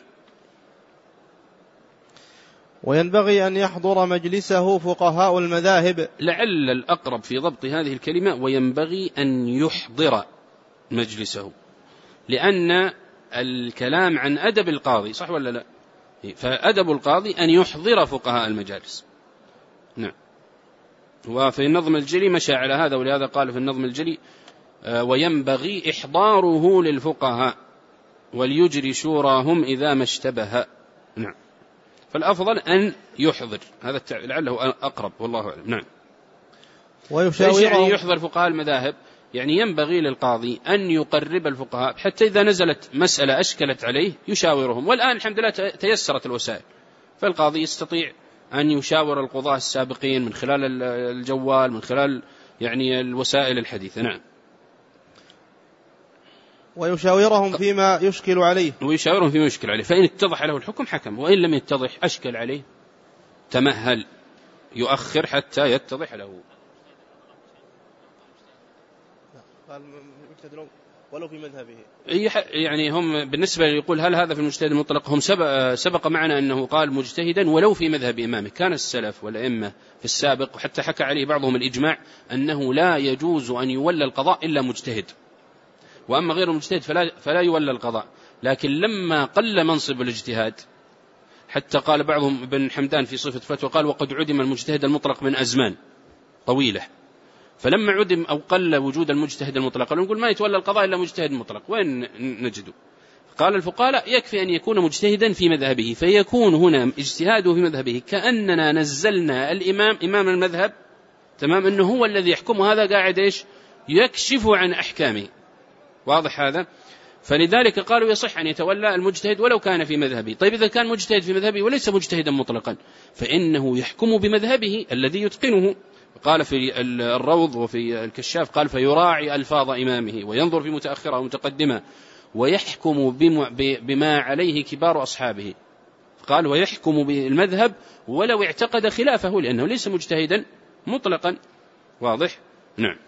وينبغي أن يحضر مجلسه فقهاء المذاهب. لعل الأقرب في ضبط هذه الكلمة وينبغي أن يحضر، مجلسه، لأن الكلام عن أدب القاضي، صح ولا لا؟ فأدب القاضي أن يحضر فقهاء المجالس. نعم. وفي النظم الجلي مشى على هذا، ولهذا قال في النظم الجلي: وينبغي إحضاره للفقهاء وليجري شوراهم إذا ما اشتبه. نعم. فالأفضل أن يحضر، هذا لعله أقرب، والله أعلم. نعم. يعني يحضر فقهاء المذاهب، يعني ينبغي للقاضي أن يقرب الفقهاء حتى إذا نزلت مسألة أشكلت عليه يشاورهم. والآن الحمد لله تيسرت الوسائل، فالقاضي يستطيع أن يشاور القضاة السابقين من خلال الجوال، من خلال يعني الوسائل الحديثة. نعم. ويشاورهم فيما يشكل عليه، ويشاورهم فيما يشكل عليه، فإن اتضح له الحكم حكم، وإن لم يتضح أشكل عليه تمهل يؤخر حتى يتضح له. ولو في مذهبه، يعني هم بالنسبة يقول هل هذا في المجتهد المطلق، هم سبق معنا أنه قال مجتهدا ولو في مذهب إمامه. كان السلف والأئمة في السابق، وحتى حكى عليه بعضهم الإجماع، أنه لا يجوز أن يولى القضاء إلا مجتهد، وأما غير المجتهد فلا يولى القضاء. لكن لما قل منصب الاجتهاد، حتى قال بعضهم ابن حمدان في صفة فتوى قال: وقد عدم المجتهد المطلق من أزمان طويلة. فلما عدم أو قل وجود المجتهد المطلق، نقول ما يتولى القضاء إلا مجتهد مطلق، وين نجده؟ قال الفقهاء: يكفي أن يكون مجتهدا في مذهبه، فيكون هنا اجتهاده في مذهبه كأننا نزلنا إمام المذهب، تمام، أنه هو الذي يحكم، وهذا قاعد إيش؟ يكشف عن أحكامه. واضح هذا؟ فلذلك قالوا يصح أن يتولى المجتهد ولو كان في مذهبه. طيب إذا كان مجتهد في مذهبه وليس مجتهدا مطلقا، فإنه يحكم بمذهبه الذي يتقنه. قال في الروض وفي الكشاف قال: فيراعي ألفاظ إمامه وينظر في متأخرة ومتقدمة ويحكم بما عليه كبار أصحابه. قال: ويحكم بالمذهب ولو اعتقد خلافه، لأنه ليس مجتهدا مطلقا. واضح؟ نعم.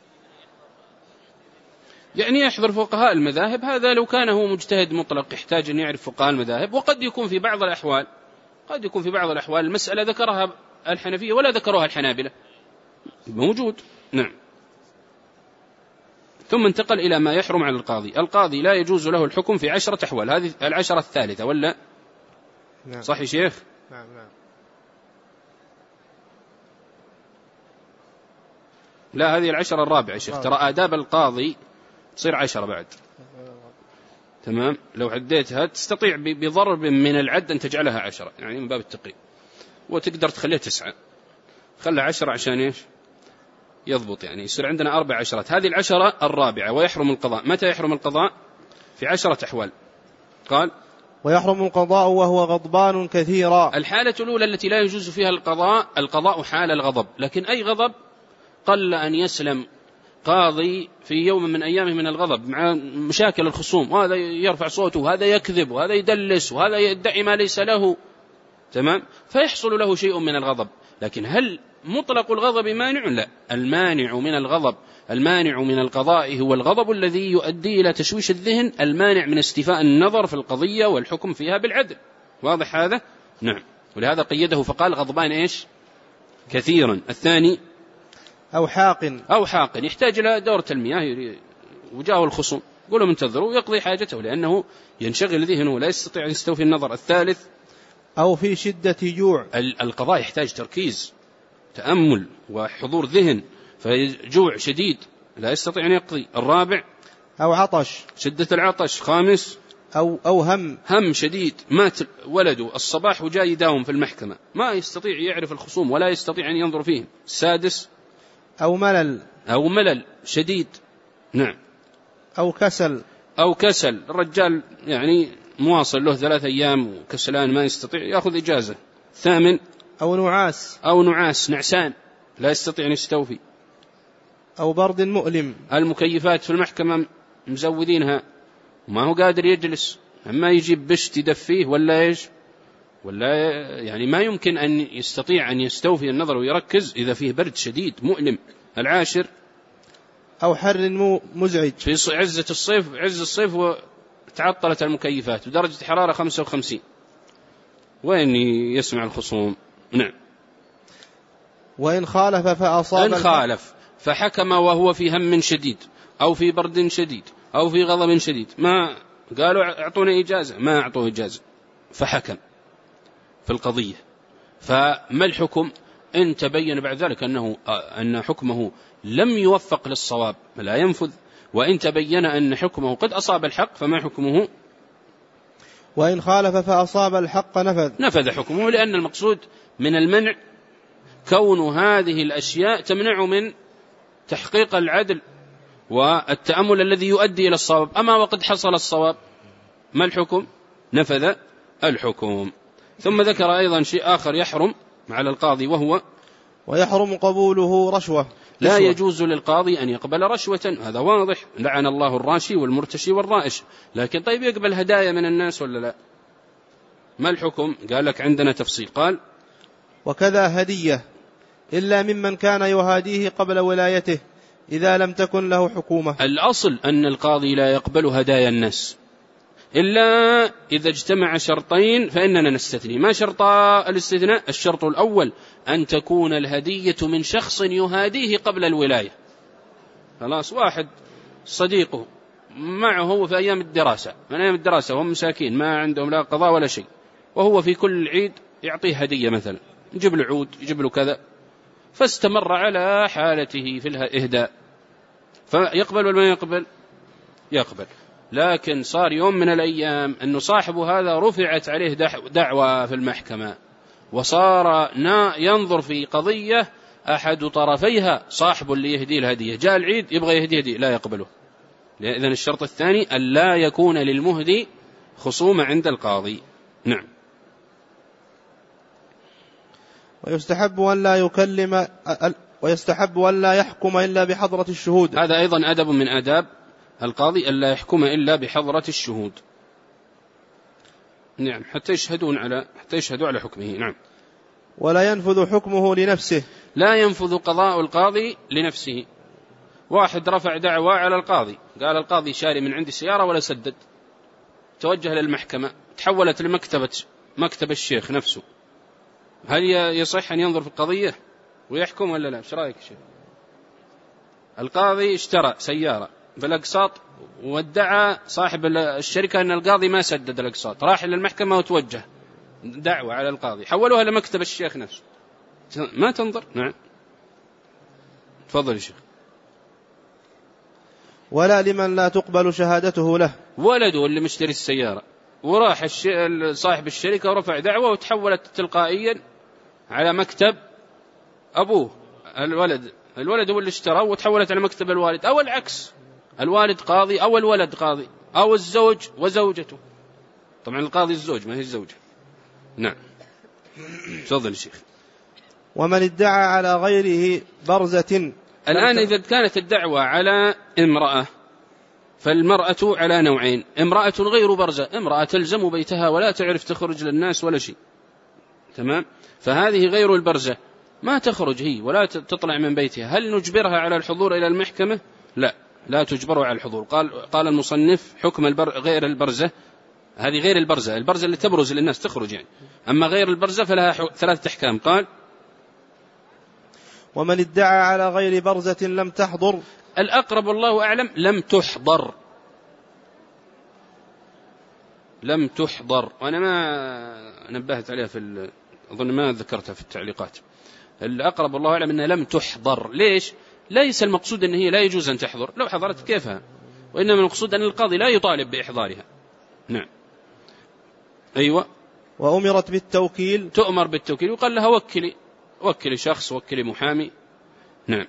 يعني يحضر فقهاء المذاهب، هذا لو كان هو مجتهد مطلق يحتاج أن يعرف فقهاء المذاهب. وقد يكون في بعض الأحوال المسألة ذكرها الحنفية ولا ذكروها الحنابلة، موجود. نعم. ثم انتقل إلى ما يحرم على القاضي. القاضي لا يجوز له الحكم في 10 أحوال، هذه 10 الثالثة ولا؟ نعم. صح يا شيخ؟ نعم. لا، هذه 10 الرابعة يا شيخ. ترى آداب القاضي تصير 10 بعد. تمام. لو عديتها تستطيع بضرب من العد أن تجعلها 10، يعني من باب التقريب، وتقدر تخليها 9، خلها 10 عشان إيش يضبط، يعني يصير عندنا 4 عشرات. هذه 10 الرابعة. ويحرم القضاء. متى يحرم القضاء؟ في 10 أحوال. قال: ويحرم القضاء وهو غضبان كثيرا. الحالة الأولى التي لا يجوز فيها القضاء حال الغضب، لكن أي غضب. قل أن يسلم قاضي في يوم من أيامه من الغضب مع مشاكل الخصوم، وهذا يرفع صوته وهذا يكذب وهذا يدلس وهذا يدعي ما ليس له، تمام، فيحصل له شيء من الغضب. لكن هل مطلق الغضب مانع؟ لا. المانع من الغضب، المانع من القضاء هو الغضب الذي يؤدي إلى تشويش الذهن، المانع من استيفاء النظر في القضية والحكم فيها بالعدل. واضح هذا؟ نعم. ولهذا قيده فقال: غضبان إيش؟ كثيرا. الثاني: أو حاق يحتاج إلى دورة المياه وجاءه الخصوم، قولوا منتظروا ويقضي حاجته، لأنه ينشغل ذهنه لا يستطيع أن يستوفي النظر. الثالث: أو في شدة جوع. القضاء يحتاج تركيز، تأمل وحضور ذهن، فجوع شديد لا يستطيع أن يقضي. الرابع: أو عطش، شدة العطش. خامس: أو هم شديد، مات ولده الصباح وجاي يداوم في المحكمة، ما يستطيع يعرف الخصوم ولا يستطيع أن ينظر فيهم. السادس: أو ملل شديد. نعم. أو كسل، الرجال يعني مواصل له 3 أيام وكسلان ما يستطيع يأخذ إجازة. الثامن: أو نعاس، نعسان لا يستطيع أن يستوفي. أو برد مؤلم، المكيفات في المحكمة مزودينها وما هو قادر يجلس، أما يجيب بشت يدفيه ولا إيش، ولا يعني ما يمكن أن يستطيع أن يستوفي النظر ويركز إذا فيه برد شديد مؤلم. العاشر: أو حر مزعج، في عز الصيف وتعطلت المكيفات ودرجة حرارة 55، وين يسمع الخصوم. نعم. وإن خالف فأصاب، إن خالف فحكم وهو في هم شديد، أو في برد شديد أو في غضب شديد، ما قالوا اعطونا إجازة، ما أعطوه إجازة، فحكم في القضية. فما الحكم إن تبين بعد ذلك أن حكمه لم يوفق للصواب لا ينفذ، وإن تبين أن حكمه قد أصاب الحق فما حكمه؟ وإن خالف فأصاب الحق نفذ حكمه، لأن المقصود من المنع كون هذه الأشياء تمنع من تحقيق العدل والتأمل الذي يؤدي إلى الصواب. أما وقد حصل الصواب ما الحكم؟ نفذ الحكم. ثم ذكر أيضا شيء آخر يحرم على القاضي، وهو ويحرم قبوله رشوة. لا يجوز للقاضي أن يقبل رشوة، هذا واضح، لعن الله الراشي والمرتشي والرائش. لكن طيب يقبل هدايا من الناس ولا لا؟ ما الحكم؟ قال لك عندنا تفصيل، قال وكذا هدية إلا ممن كان يهاديه قبل ولايته إذا لم تكن له حكومة. الأصل أن القاضي لا يقبل هدايا الناس إلا إذا اجتمع شرطين فإننا نستثني. ما شرط الاستثناء؟ الشرط الأول أن تكون الهدية من شخص يهاديه قبل الولاية. خلاص، واحد صديقه معه هو في أيام الدراسة، من أيام الدراسة وهم مساكين ما عندهم لا قضاء ولا شيء، وهو في كل عيد يعطيه هدية مثلا، يجيب له عود، يجيب له كذا، فاستمر على حالته في الإهداء، فيقبل ولا ما يقبل؟ يقبل. لكن صار يوم من الأيام أنه صاحبه هذا رفعت عليه دعوة في المحكمة، وصار ينظر في قضية أحد طرفيها صاحبه اللي يهدي الهدية، جاء العيد يبغى يهدي هدية، لا يقبله. إذن الشرط الثاني أن لا يكون للمهدي خصومة عند القاضي. نعم. ويستحب أن لا يحكم إلا بحضرة الشهود. هذا أيضا أدب من آداب القاضي، أن لا يحكم إلا بحضرة الشهود. نعم، حتى يشهدوا على حكمه. نعم. ولا ينفذ حكمه لنفسه. لا ينفذ قضاء القاضي لنفسه. واحد رفع دعوى على القاضي، قال القاضي شاري من عندي سيارة ولا سدد، توجه للمحكمة، تحولت مكتب الشيخ نفسه، هل يصح أن ينظر في القضية ويحكم ولا لا؟ ايش رأيك شيخ؟ القاضي اشترى سيارة بالأقساط وادعى صاحب الشركة أن القاضي ما سدد الأقساط، راح للمحكمة وتوجه دعوة على القاضي، حولوها لمكتب الشيخ نفسه، ما تنظر؟ نعم. تفضل يا شيخ. ولا لمن لا تقبل شهادته له. ولده اللي مشتري السيارة وراح صاحب الشركة ورفع دعوة وتحولت تلقائيا على مكتب أبوه، الولد هو اللي اشترى وتحولت على مكتب الوالد، أو العكس، الوالد قاضي أو الولد قاضي، أو الزوج وزوجته. طبعا القاضي الزوج ما هي الزوجة. نعم. تفضل الشيخ. ومن ادعى على غيره برزة. الآن إذا كانت الدعوة على امرأة فالمرأة على نوعين: امرأة غير برزة، امرأة تلزم بيتها ولا تعرف تخرج للناس ولا شيء، تمام، فهذه غير البرزة، ما تخرج هي ولا تطلع من بيتها، هل نجبرها على الحضور إلى المحكمة؟ لا تجبر على الحضور. قال المصنف حكم غير البرزة، هذه غير البرزة اللي تبرز للناس تخرج يعني، أما غير البرزة فلها 3 أحكام. قال: ومن ادعى على غير برزة لم تحضر. الأقرب والله أعلم لم تحضر، وأنا ما نبهت عليها أظن ما ذكرتها في التعليقات. الأقرب والله أعلم أنها لم تحضر. ليش؟ ليس المقصود أن هي لا يجوز أن تحضر، لو حضرت كيفها، وإنما المقصود أن القاضي لا يطالب بإحضارها. نعم. أيوة. وأمرت بالتوكيل، تؤمر بالتوكيل، وقال لها وكلي شخص، وكلي محامي. نعم.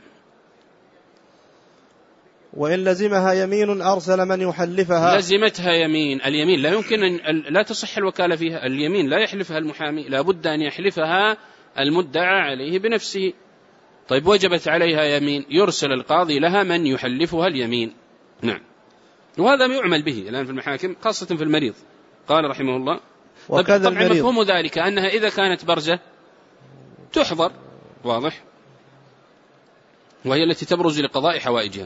وإن لزمها يمين أرسل من يحلفها. لزمتها يمين، اليمين لا يمكن لا تصح الوكالة فيها، اليمين لا يحلفها المحامي، لا بد أن يحلفها المدعى عليه بنفسه. طيب وجبت عليها يمين، يرسل القاضي لها من يحلفها اليمين. نعم. وهذا ما يعمل به الآن في المحاكم، خاصة في المريض. قال رحمه الله: طبعا مفهوم ذلك أنها إذا كانت برزة تحضر، واضح، وهي التي تبرز لقضاء حوائجها.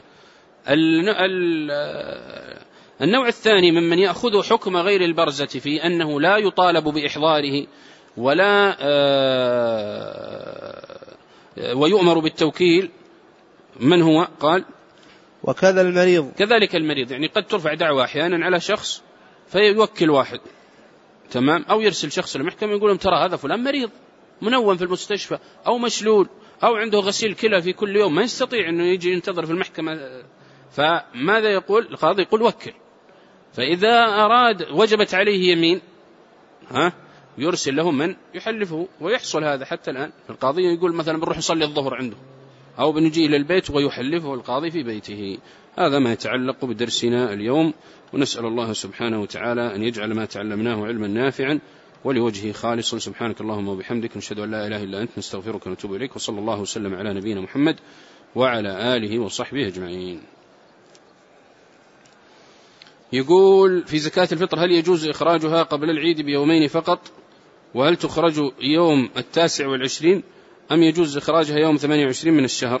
النوع الثاني ممن يأخذ حكم غير البرزة في أنه لا يطالب بإحضاره ولا ويؤمر بالتوكيل، من هو؟ قال: وكذا المريض. كذلك المريض، يعني قد ترفع دعوة أحيانا على شخص فيوكل واحد، تمام، أو يرسل شخص للمحكمة يقول لهم ترى هذا فلان مريض منوم في المستشفى أو مشلول أو عنده غسيل كلى في كل يوم، ما يستطيع أنه يجي ينتظر في المحكمة. فماذا يقول القاضي؟ يقول وكل. فإذا أراد وجبت عليه يمين يرسل له من يحلفه، ويحصل هذا حتى الآن. القاضي يقول مثلا بنروح نصلي الظهر عنده، أو بنجي إلى البيت ويحلفه القاضي في بيته. هذا ما يتعلق بدرسنا اليوم، ونسأل الله سبحانه وتعالى أن يجعل ما تعلمناه علما نافعا ولوجهه خالصا. سبحانك اللهم وبحمدك، نشهد أن لا إله إلا أنت، نستغفرك ونتوب إليك، وصلى الله وسلم على نبينا محمد وعلى آله وصحبه أجمعين. يقول في زكاة الفطر هل يجوز إخراجها قبل العيد بيومين فقط؟ وهل تخرج يوم 29 أم يجوز إخراجها يوم 28 من الشهر؟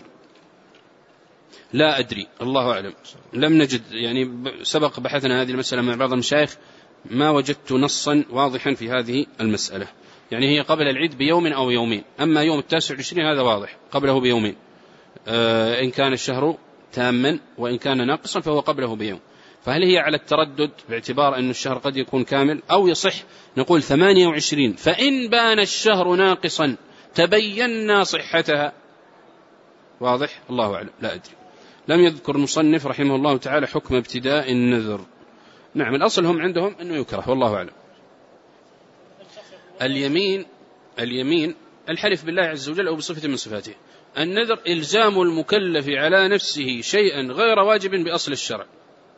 لا أدري، الله أعلم، لم نجد، يعني سبق بحثنا هذه المسألة مع بعض المشايخ، ما وجدت نصا واضحا في هذه المسألة. يعني هي قبل العيد بيوم أو يومين، أما يوم 29 هذا واضح قبله بيومين، إن كان الشهر تاما، وإن كان ناقصا فهو قبله بيوم. فهل هي على التردد باعتبار أن الشهر قد يكون كامل، أو يصح نقول 28 فإن بان الشهر ناقصا تبينا صحتها؟ واضح، الله أعلم، لا أدري. لم يذكر المصنف رحمه الله تعالى حكم ابتداء النذر. نعم، الأصل هم عندهم أنه يكره، والله أعلم. اليمين الحلف بالله عز وجل أو بصفة من صفاته. النذر إلزام المكلف على نفسه شيئا غير واجب بأصل الشرع.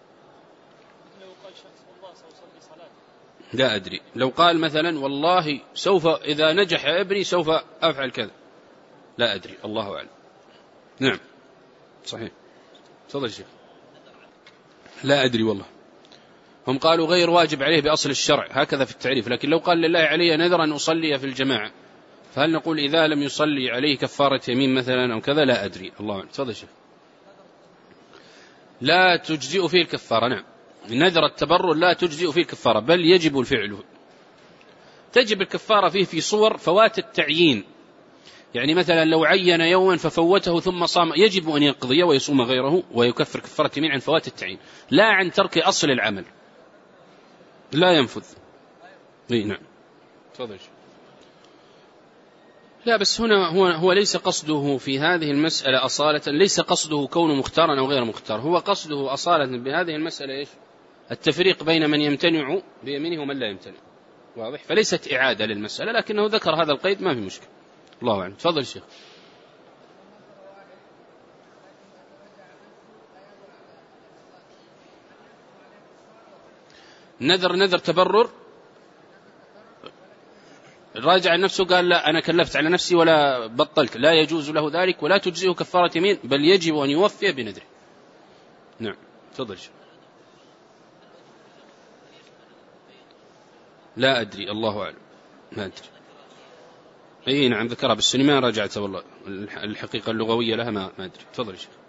لا أدري، لو قال مثلا والله سوف إذا نجح ابني سوف أفعل كذا، لا أدري، الله أعلم. نعم صحيح، تفضل شيخ. لا أدري والله، هم قالوا غير واجب عليه بأصل الشرع هكذا في التعريف، لكن لو قال لله علي نذر أن أصلي في الجماعة، فهل نقول إذا لم يصلي عليه كفارة يمين مثلا أو كذا؟ لا أدري، الله أعلم. تفضل شيخ. لا تجزئ فيه الكفارة، نعم، نذر التبرع لا تجزئ فيه الكفارة، بل يجب الفعل. تجب الكفارة فيه في صور فوات التعيين، يعني مثلا لو عين يوما ففوته ثم صام، يجب أن يقضي ويصوم غيره ويكفر كفارة يمين عن فوات التعيين، لا عن ترك أصل العمل، لا ينفذ. نعم تفضل. لا بس هنا هو ليس قصده في هذه المسألة أصالة، ليس قصده كونه مختارا أو غير مختار، هو قصده أصالة بهذه المسألة إيش؟ التفريق بين من يمتنع بيمينه ومن لا يمتنع، واضح؟ فليست إعادة للمسألة، لكنه ذكر هذا القيد، ما في مشكلة، الله أعلم. تفضل شيخ. نذر تبرر، راجع نفسه قال لا أنا كلفت على نفسي ولا بطلت، لا يجوز له ذلك ولا تجزئه كفارة يمين، بل يجب أن يوفي بنذره. نعم تفضل شيخ. لا أدري، الله أعلم، ما أدري. أي نعم ذكرها بالسنة، ما راجعتها والله، الحقيقة اللغوية لها ما أدري. تفضل شيخ.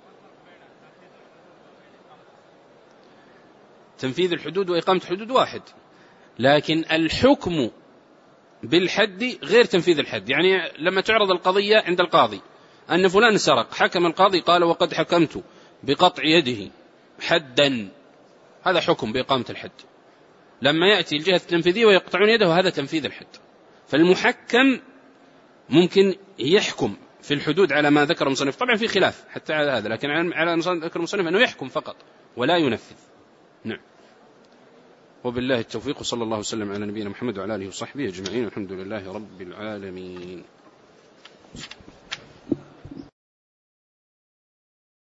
تنفيذ الحدود وإقامة حدود واحد، لكن الحكم بالحد غير تنفيذ الحد. يعني لما تعرض القضية عند القاضي أن فلان سرق، حكم القاضي قال وقد حكمت بقطع يده حدا، هذا حكم بإقامة الحد. لما يأتي الجهة التنفيذية ويقطعون يده، هذا تنفيذ الحد. فالمحكم ممكن يحكم في الحدود على ما ذكر المصنف، طبعا في خلاف حتى على هذا، لكن على ما ذكر المصنف أنه يحكم فقط ولا ينفذ. نعم، وبالله التوفيق، وصلى الله وسلم على نبينا محمد وعلى آله وصحبه أجمعين، والحمد لله رب العالمين.